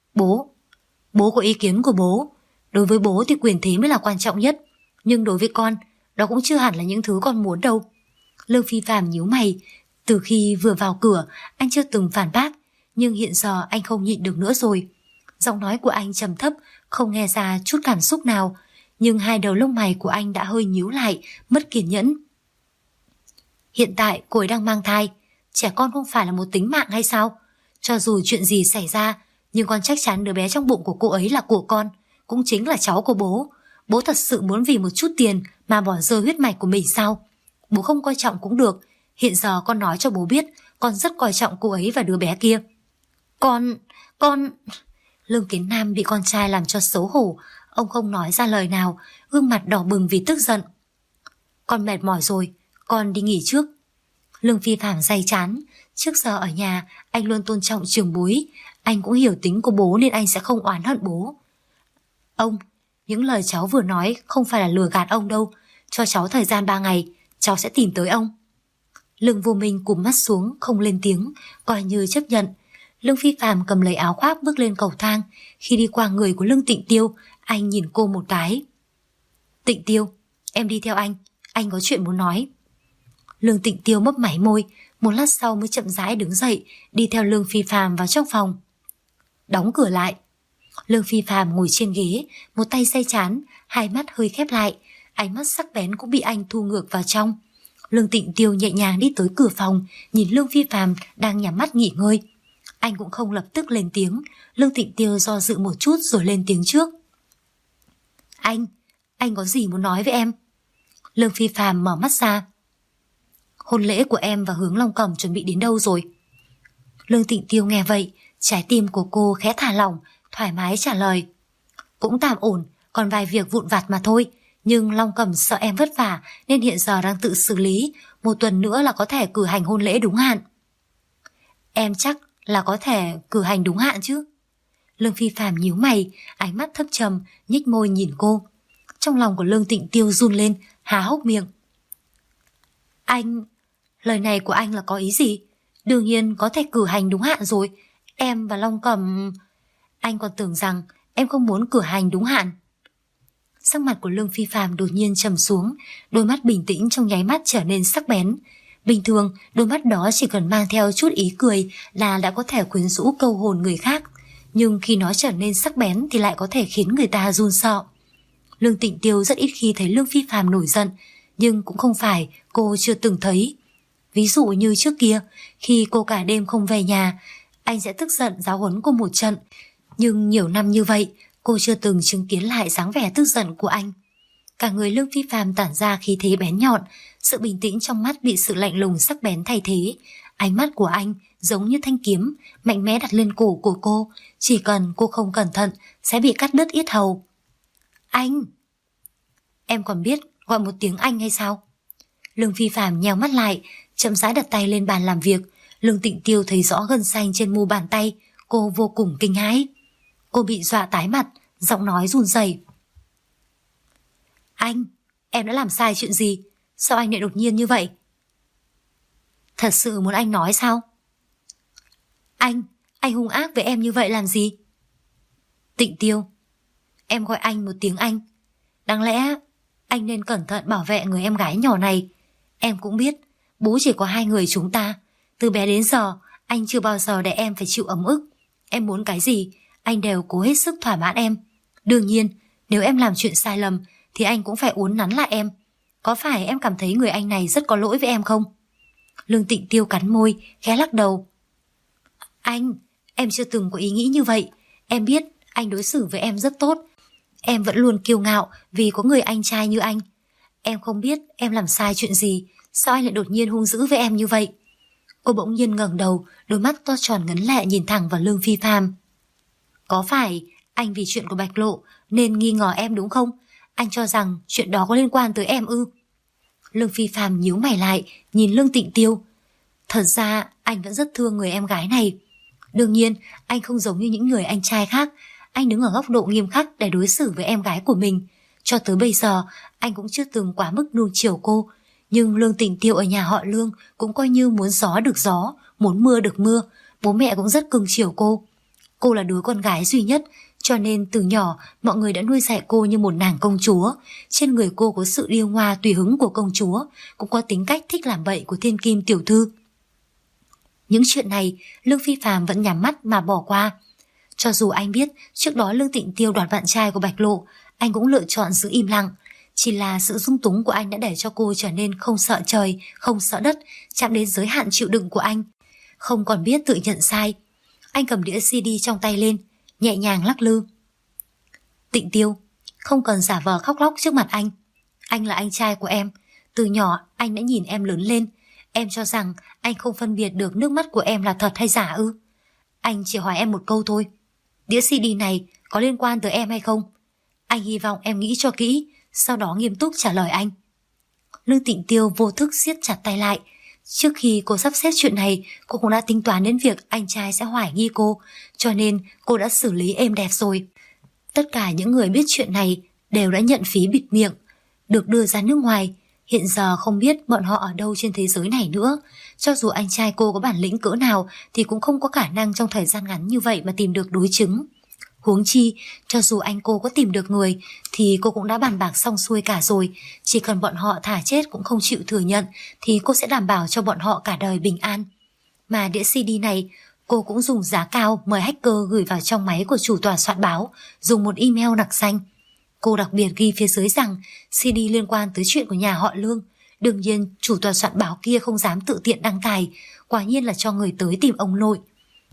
Bố có ý kiến của bố. Đối với bố thì quyền thế mới là quan trọng nhất. Nhưng đối với con, đó cũng chưa hẳn là những thứ con muốn đâu. Lương Phi Phạm nhíu mày. Từ khi vừa vào cửa, anh chưa từng phản bác. Nhưng hiện giờ anh không nhịn được nữa rồi. Giọng nói của anh trầm thấp, không nghe ra chút cảm xúc nào. Nhưng hai đầu lông mày của anh đã hơi nhíu lại, mất kiên nhẫn. Hiện tại cô ấy đang mang thai. Trẻ con không phải là một tính mạng hay sao? Cho dù chuyện gì xảy ra, nhưng con chắc chắn đứa bé trong bụng của cô ấy là của con, cũng chính là cháu của bố. Bố thật sự muốn vì một chút tiền mà bỏ rơi huyết mạch của mình sao? Bố không coi trọng cũng được. Hiện giờ con nói cho bố biết con rất coi trọng cô ấy và đứa bé kia. Con... Lương Kiến Nam bị con trai làm cho xấu hổ. Ông không nói ra lời nào, gương mặt đỏ bừng vì tức giận. Con mệt mỏi rồi, con đi nghỉ trước. Lương Phi Phạm day chán. Trước giờ ở nhà anh luôn tôn trọng trưởng bối. Anh cũng hiểu tính của bố nên anh sẽ không oán hận bố. Ông, những lời cháu vừa nói không phải là lừa gạt ông đâu. Cho cháu thời gian 3 ngày, cháu sẽ tìm tới ông. Lương Vô Minh cụp mắt xuống, không lên tiếng, coi như chấp nhận. Lương Phi Phạm cầm lấy áo khoác bước lên cầu thang. Khi đi qua người của Lương Tịnh Tiêu, anh nhìn cô một cái. Tịnh Tiêu, em đi theo anh có chuyện muốn nói. Lương Tịnh Tiêu mấp máy môi, một lát sau mới chậm rãi đứng dậy, đi theo Lương Phi Phạm vào trong phòng. Đóng cửa lại. Lương Phi Phạm ngồi trên ghế, một tay day trán, hai mắt hơi khép lại, ánh mắt sắc bén cũng bị anh thu ngược vào trong. Lương Tịnh Tiêu nhẹ nhàng đi tới cửa phòng, nhìn Lương Phi Phạm đang nhắm mắt nghỉ ngơi. Anh cũng không lập tức lên tiếng. Lương Tịnh Tiêu do dự một chút rồi lên tiếng trước. Anh có gì muốn nói với em? Lương Phi Phạm mở mắt ra. Hôn lễ của em và Hướng Long Cẩm chuẩn bị đến đâu rồi? Lương Tịnh Tiêu nghe vậy, trái tim của cô khẽ thả lỏng, thoải mái trả lời. Cũng tạm ổn, còn vài việc vụn vặt mà thôi. Nhưng Long Cẩm sợ em vất vả nên hiện giờ đang tự xử lý. Một tuần nữa là có thể cử hành hôn lễ đúng hạn. Em chắc là có thể cử hành đúng hạn chứ? Lương Phi Phạm nhíu mày, ánh mắt thấp trầm, nhếch môi nhìn cô. Trong lòng của Lương Tịnh Tiêu run lên, há hốc miệng. Lời này của anh là có ý gì? Đương nhiên có thể cử hành đúng hạn rồi. Em và Long Cẩm... Anh còn tưởng rằng em không muốn cử hành đúng hạn. Sắc mặt của Lương Phi Phạm đột nhiên trầm xuống, đôi mắt bình tĩnh trong nháy mắt trở nên sắc bén. Bình thường, đôi mắt đó chỉ cần mang theo chút ý cười là đã có thể quyến rũ câu hồn người khác. Nhưng khi nó trở nên sắc bén thì lại có thể khiến người ta run sợ. Lương Tịnh Tiêu rất ít khi thấy Lương Phi Phạm nổi giận, nhưng cũng không phải cô chưa từng thấy. Ví dụ như trước kia, khi cô cả đêm không về nhà, anh sẽ tức giận giáo huấn cô một trận. Nhưng nhiều năm như vậy, cô chưa từng chứng kiến lại dáng vẻ tức giận của anh. Cả người Lương Phi Phạm tản ra khí thế bén nhọn, sự bình tĩnh trong mắt bị sự lạnh lùng sắc bén thay thế. Ánh mắt của anh giống như thanh kiếm, mạnh mẽ đặt lên cổ của cô, chỉ cần cô không cẩn thận sẽ bị cắt đứt yết hầu. Anh! Em còn biết gọi một tiếng anh hay sao? Lương Phi Phạm nheo mắt lại, chậm rãi đặt tay lên bàn làm việc. Lương Tịnh Tiêu thấy rõ gân xanh trên mu bàn tay, cô vô cùng kinh hãi. Cô bị dọa tái mặt, giọng nói run rẩy. Anh, em đã làm sai chuyện gì? Sao anh lại đột nhiên như vậy? Thật sự muốn anh nói sao? Anh hung ác với em như vậy làm gì? Tịnh Tiêu, em gọi anh một tiếng anh. Đáng lẽ anh nên cẩn thận bảo vệ người em gái nhỏ này. Em cũng biết bố chỉ có hai người chúng ta. Từ bé đến giờ anh chưa bao giờ để em phải chịu ấm ức. Em muốn cái gì anh đều cố hết sức thỏa mãn em. Đương nhiên nếu em làm chuyện sai lầm thì anh cũng phải uốn nắn lại em. Có phải em cảm thấy người anh này rất có lỗi với em không? Lương Tịnh Tiêu cắn môi, khẽ lắc đầu. Anh, em chưa từng có ý nghĩ như vậy. Em biết anh đối xử với em rất tốt. Em vẫn luôn kiêu ngạo vì có người anh trai như anh. Em không biết em làm sai chuyện gì, sao anh lại đột nhiên hung dữ với em như vậy? Cô bỗng nhiên ngẩng đầu, đôi mắt to tròn ngấn lệ nhìn thẳng vào Lương Phi Phàm. Có phải anh vì chuyện của Bạch Lộ nên nghi ngờ em đúng không? Anh cho rằng chuyện đó có liên quan tới em ư? Lương Phi Phàm nhíu mày lại, nhìn Lương Tịnh Tiêu. Thật ra anh vẫn rất thương người em gái này. Đương nhiên anh không giống như những người anh trai khác. Anh đứng ở góc độ nghiêm khắc để đối xử với em gái của mình. Cho tới bây giờ anh cũng chưa từng quá mức nuông chiều cô. Nhưng Lương Tịnh Tiêu ở nhà họ Lương cũng coi như muốn gió được gió, muốn mưa được mưa. Bố mẹ cũng rất cưng chiều cô. Cô là đứa con gái duy nhất, cho nên từ nhỏ mọi người đã nuôi dạy cô như một nàng công chúa. Trên người cô có sự điêu ngoa tùy hứng của công chúa, cũng có tính cách thích làm bậy của thiên kim tiểu thư. Những chuyện này Lương Phi Phàm vẫn nhắm mắt mà bỏ qua. Cho dù anh biết trước đó Lương Tịnh Tiêu đoạt bạn trai của Bạch Lộ, anh cũng lựa chọn giữ im lặng. Chỉ là sự dung túng của anh đã để cho cô trở nên không sợ trời, không sợ đất, chạm đến giới hạn chịu đựng của anh. Không còn biết tự nhận sai. Anh cầm đĩa CD trong tay lên, nhẹ nhàng lắc lư. Tịnh Tiêu, không cần giả vờ khóc lóc trước mặt anh. Anh là anh trai của em. Từ nhỏ anh đã nhìn em lớn lên. Em cho rằng anh không phân biệt được nước mắt của em là thật hay giả ư? Anh chỉ hỏi em một câu thôi. Đĩa CD này có liên quan tới em hay không? Anh hy vọng em nghĩ cho kỹ, sau đó nghiêm túc trả lời anh. Lương Tịnh Tiêu vô thức siết chặt tay lại. Trước khi cô sắp xếp chuyện này, cô cũng đã tính toán đến việc anh trai sẽ hoài nghi cô, cho nên cô đã xử lý êm đẹp rồi. Tất cả những người biết chuyện này đều đã nhận phí bịt miệng, được đưa ra nước ngoài. Hiện giờ không biết bọn họ ở đâu trên thế giới này nữa. Cho dù anh trai cô có bản lĩnh cỡ nào thì cũng không có khả năng trong thời gian ngắn như vậy mà tìm được đối chứng. Huống chi, cho dù anh cô có tìm được người thì cô cũng đã bàn bạc xong xuôi cả rồi. Chỉ cần bọn họ thả chết cũng không chịu thừa nhận thì cô sẽ đảm bảo cho bọn họ cả đời bình an. Mà đĩa CD này cô cũng dùng giá cao mời hacker gửi vào trong máy của chủ tòa soạn báo, dùng một email nặc danh. Cô đặc biệt ghi phía dưới rằng CD liên quan tới chuyện của nhà họ Lương. Đương nhiên chủ tòa soạn báo kia không dám tự tiện đăng tải, quả nhiên là cho người tới tìm ông nội.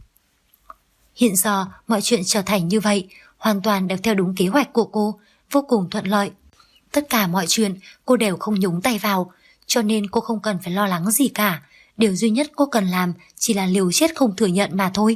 Hiện giờ mọi chuyện trở thành như vậy, hoàn toàn đều theo đúng kế hoạch của cô, vô cùng thuận lợi. Tất cả mọi chuyện cô đều không nhúng tay vào, cho nên cô không cần phải lo lắng gì cả. Điều duy nhất cô cần làm chỉ là liều chết không thừa nhận mà thôi.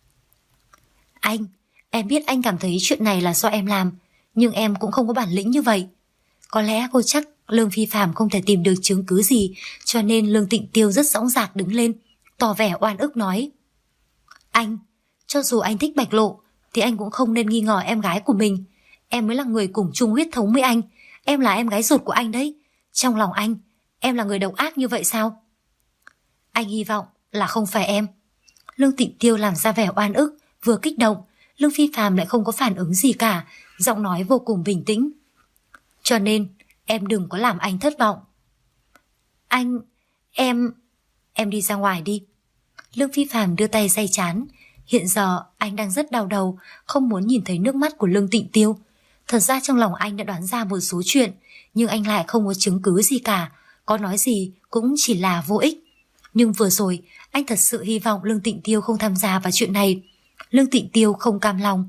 Anh, em biết anh cảm thấy chuyện này là do em làm, nhưng em cũng không có bản lĩnh như vậy. Có lẽ cô chắc Lương Phi Phàm không thể tìm được chứng cứ gì, cho nên Lương Tịnh Tiêu rất dõng dạc đứng lên, tỏ vẻ oan ức nói. Anh, cho dù anh thích Bạch Lộ thì anh cũng không nên nghi ngờ em gái của mình. Em mới là người cùng chung huyết thống với anh. Em là em gái ruột của anh đấy. Trong lòng anh, em là người độc ác như vậy sao? Anh hy vọng là không phải em. Lương Tịnh Tiêu làm ra vẻ oan ức, vừa kích động. Lương Phi Phàm lại không có phản ứng gì cả, giọng nói vô cùng bình tĩnh. Cho nên em đừng có làm anh thất vọng. Anh, em đi ra ngoài đi. Lương Phi Phàm đưa tay day trán. Hiện giờ anh đang rất đau đầu, không muốn nhìn thấy nước mắt của Lương Tịnh Tiêu. Thật ra trong lòng anh đã đoán ra một số chuyện, nhưng anh lại không có chứng cứ gì cả. Có nói gì cũng chỉ là vô ích. Nhưng vừa rồi anh thật sự hy vọng Lương Tịnh Tiêu không tham gia vào chuyện này. Lương Tịnh Tiêu không cam lòng.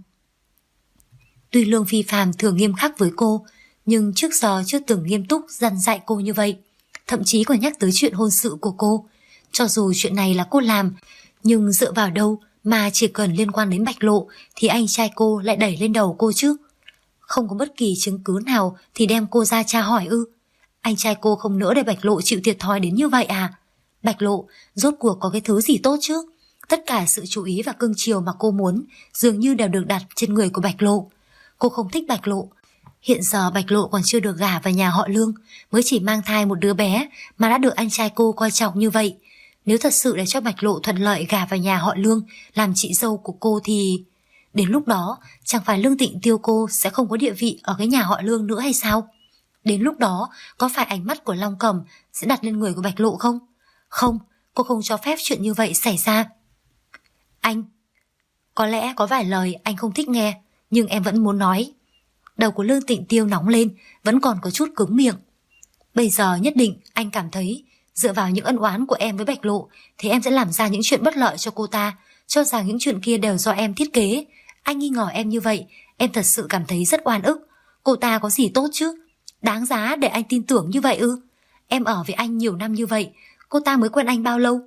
Tuy Lương Phi Phàm thường nghiêm khắc với cô, nhưng trước giờ chưa từng nghiêm túc dằn dạy cô như vậy. Thậm chí còn nhắc tới chuyện hôn sự của cô. Cho dù chuyện này là cô làm, nhưng dựa vào đâu mà chỉ cần liên quan đến Bạch Lộ thì anh trai cô lại đẩy lên đầu cô chứ? Không có bất kỳ chứng cứ nào thì đem cô ra tra hỏi ư? Anh trai cô không nỡ để Bạch Lộ chịu thiệt thòi đến như vậy à? Bạch Lộ rốt cuộc có cái thứ gì tốt chứ? Tất cả sự chú ý và cưng chiều mà cô muốn dường như đều được đặt trên người của Bạch Lộ. Cô không thích Bạch Lộ. Hiện giờ Bạch Lộ còn chưa được gả vào nhà họ Lương, mới chỉ mang thai một đứa bé mà đã được anh trai cô coi trọng như vậy. Nếu thật sự để cho Bạch Lộ thuận lợi gả vào nhà họ Lương làm chị dâu của cô thì... Đến lúc đó chẳng phải Lương Tịnh Tiêu cô sẽ không có địa vị ở cái nhà họ Lương nữa hay sao? Đến lúc đó có phải ánh mắt của Long Cẩm sẽ đặt lên người của Bạch Lộ không? Không, cô không cho phép chuyện như vậy xảy ra. Anh, có lẽ có vài lời anh không thích nghe, nhưng em vẫn muốn nói. Đầu của Lương Tịnh Tiêu nóng lên, vẫn còn có chút cứng miệng. Bây giờ nhất định anh cảm thấy dựa vào những ân oán của em với Bạch Lộ thì em sẽ làm ra những chuyện bất lợi cho cô ta, cho rằng những chuyện kia đều do em thiết kế. Anh nghi ngờ em như vậy, em thật sự cảm thấy rất oan ức. Cô ta có gì tốt chứ? Đáng giá để anh tin tưởng như vậy ư? Em ở với anh nhiều năm như vậy, cô ta mới quen anh bao lâu?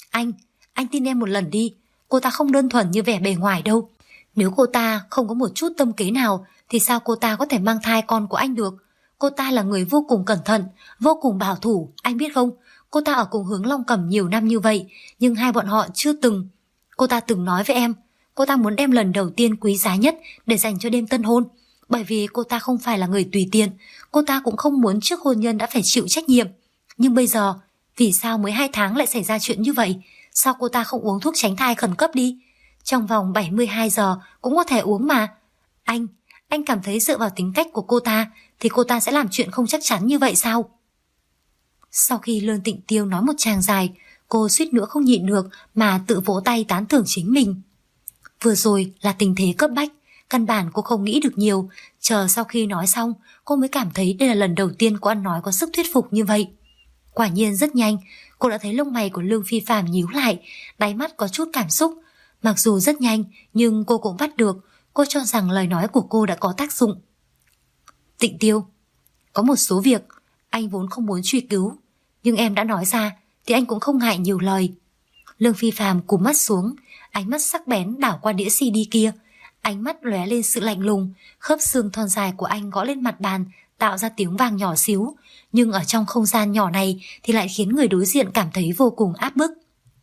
Anh tin em một lần đi, cô ta không đơn thuần như vẻ bề ngoài đâu. Nếu cô ta không có một chút tâm kế nào thì sao cô ta có thể mang thai con của anh được? Cô ta là người vô cùng cẩn thận, vô cùng bảo thủ, anh biết không? Cô ta ở cùng Hướng Long Cẩm nhiều năm như vậy, nhưng hai bọn họ chưa từng. Cô ta từng nói với em, cô ta muốn đem lần đầu tiên quý giá nhất để dành cho đêm tân hôn. Bởi vì cô ta không phải là người tùy tiện, cô ta cũng không muốn trước hôn nhân đã phải chịu trách nhiệm. Nhưng bây giờ, vì sao mới 2 tháng lại xảy ra chuyện như vậy? Sao cô ta không uống thuốc tránh thai khẩn cấp đi? Trong vòng 72 giờ cũng có thể uống mà. Anh cảm thấy dựa vào tính cách của cô ta thì cô ta sẽ làm chuyện không chắc chắn như vậy sao? Sau khi Lương Tịnh Tiêu nói một tràng dài, cô suýt nữa không nhịn được mà tự vỗ tay tán thưởng chính mình. Vừa rồi là tình thế cấp bách, căn bản cô không nghĩ được nhiều. Chờ sau khi nói xong, cô mới cảm thấy đây là lần đầu tiên cô ăn nói có sức thuyết phục như vậy. Quả nhiên rất nhanh, cô đã thấy lông mày của Lương Phi Phàm nhíu lại, đáy mắt có chút cảm xúc. Mặc dù rất nhanh, nhưng cô cũng bắt được. Cô cho rằng lời nói của cô đã có tác dụng. Tịnh Tiêu, có một số việc anh vốn không muốn truy cứu, nhưng em đã nói ra thì anh cũng không ngại nhiều lời. Lương Phi Phàm cúi mắt xuống, ánh mắt sắc bén đảo qua đĩa CD kia. Ánh mắt lóe lên sự lạnh lùng, khớp xương thon dài của anh gõ lên mặt bàn tạo ra tiếng vang nhỏ xíu, nhưng ở trong không gian nhỏ này thì lại khiến người đối diện cảm thấy vô cùng áp bức.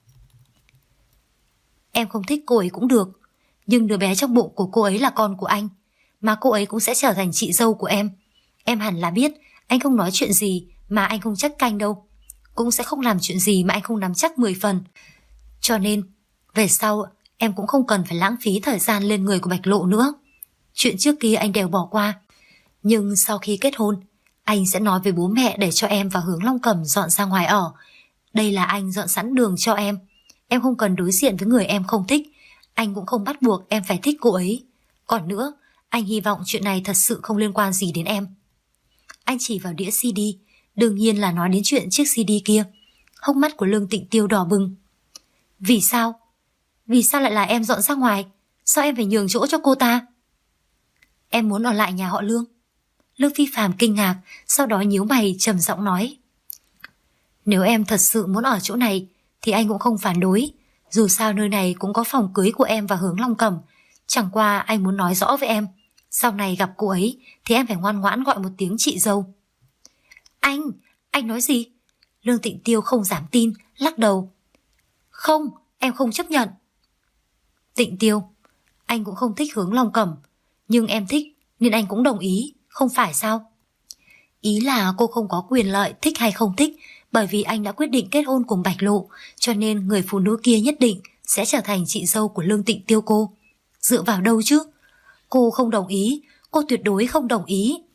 Em không thích cô ấy cũng được, nhưng đứa bé trong bụng của cô ấy là con của anh, mà cô ấy cũng sẽ trở thành chị dâu của em. Em hẳn là biết anh không nói chuyện gì mà anh không chắc canh đâu, cũng sẽ không làm chuyện gì mà anh không nắm chắc 10 phần. Cho nên về sau em cũng không cần phải lãng phí thời gian lên người của Bạch Lộ nữa. Chuyện trước kia anh đều bỏ qua, nhưng sau khi kết hôn anh sẽ nói với bố mẹ để cho em và Hướng Long Cẩm dọn ra ngoài ở. Đây là anh dọn sẵn đường cho em. Em không cần đối diện với người em không thích, anh cũng không bắt buộc em phải thích cô ấy. Còn nữa, anh hy vọng chuyện này thật sự không liên quan gì đến em. Anh chỉ vào đĩa CD, đương nhiên là nói đến chuyện chiếc CD kia. Hốc mắt của Lương Tịnh Tiêu đỏ bừng. Vì sao? Vì sao lại là em dọn ra ngoài? Sao em phải nhường chỗ cho cô ta? Em muốn ở lại nhà họ Lương. Lương Phi Phàm kinh ngạc, sau đó nhíu mày trầm giọng nói. Nếu em thật sự muốn ở chỗ này thì anh cũng không phản đối. Dù sao nơi này cũng có phòng cưới của em và Hướng Long Cẩm. Chẳng qua anh muốn nói rõ với em, sau này gặp cô ấy thì em phải ngoan ngoãn gọi một tiếng chị dâu. Anh nói gì? Lương Tịnh Tiêu không dám tin, lắc đầu. Không, em không chấp nhận. Tịnh Tiêu, anh cũng không thích Hướng Long Cẩm, nhưng em thích nên anh cũng đồng ý, không phải sao? Ý là cô không có quyền lợi thích hay không thích, bởi vì anh đã quyết định kết hôn cùng Bạch Lộ, cho nên người phụ nữ kia nhất định sẽ trở thành chị dâu của Lương Tịnh Tiêu cô. Dựa vào đâu chứ? Cô không đồng ý, cô tuyệt đối không đồng ý.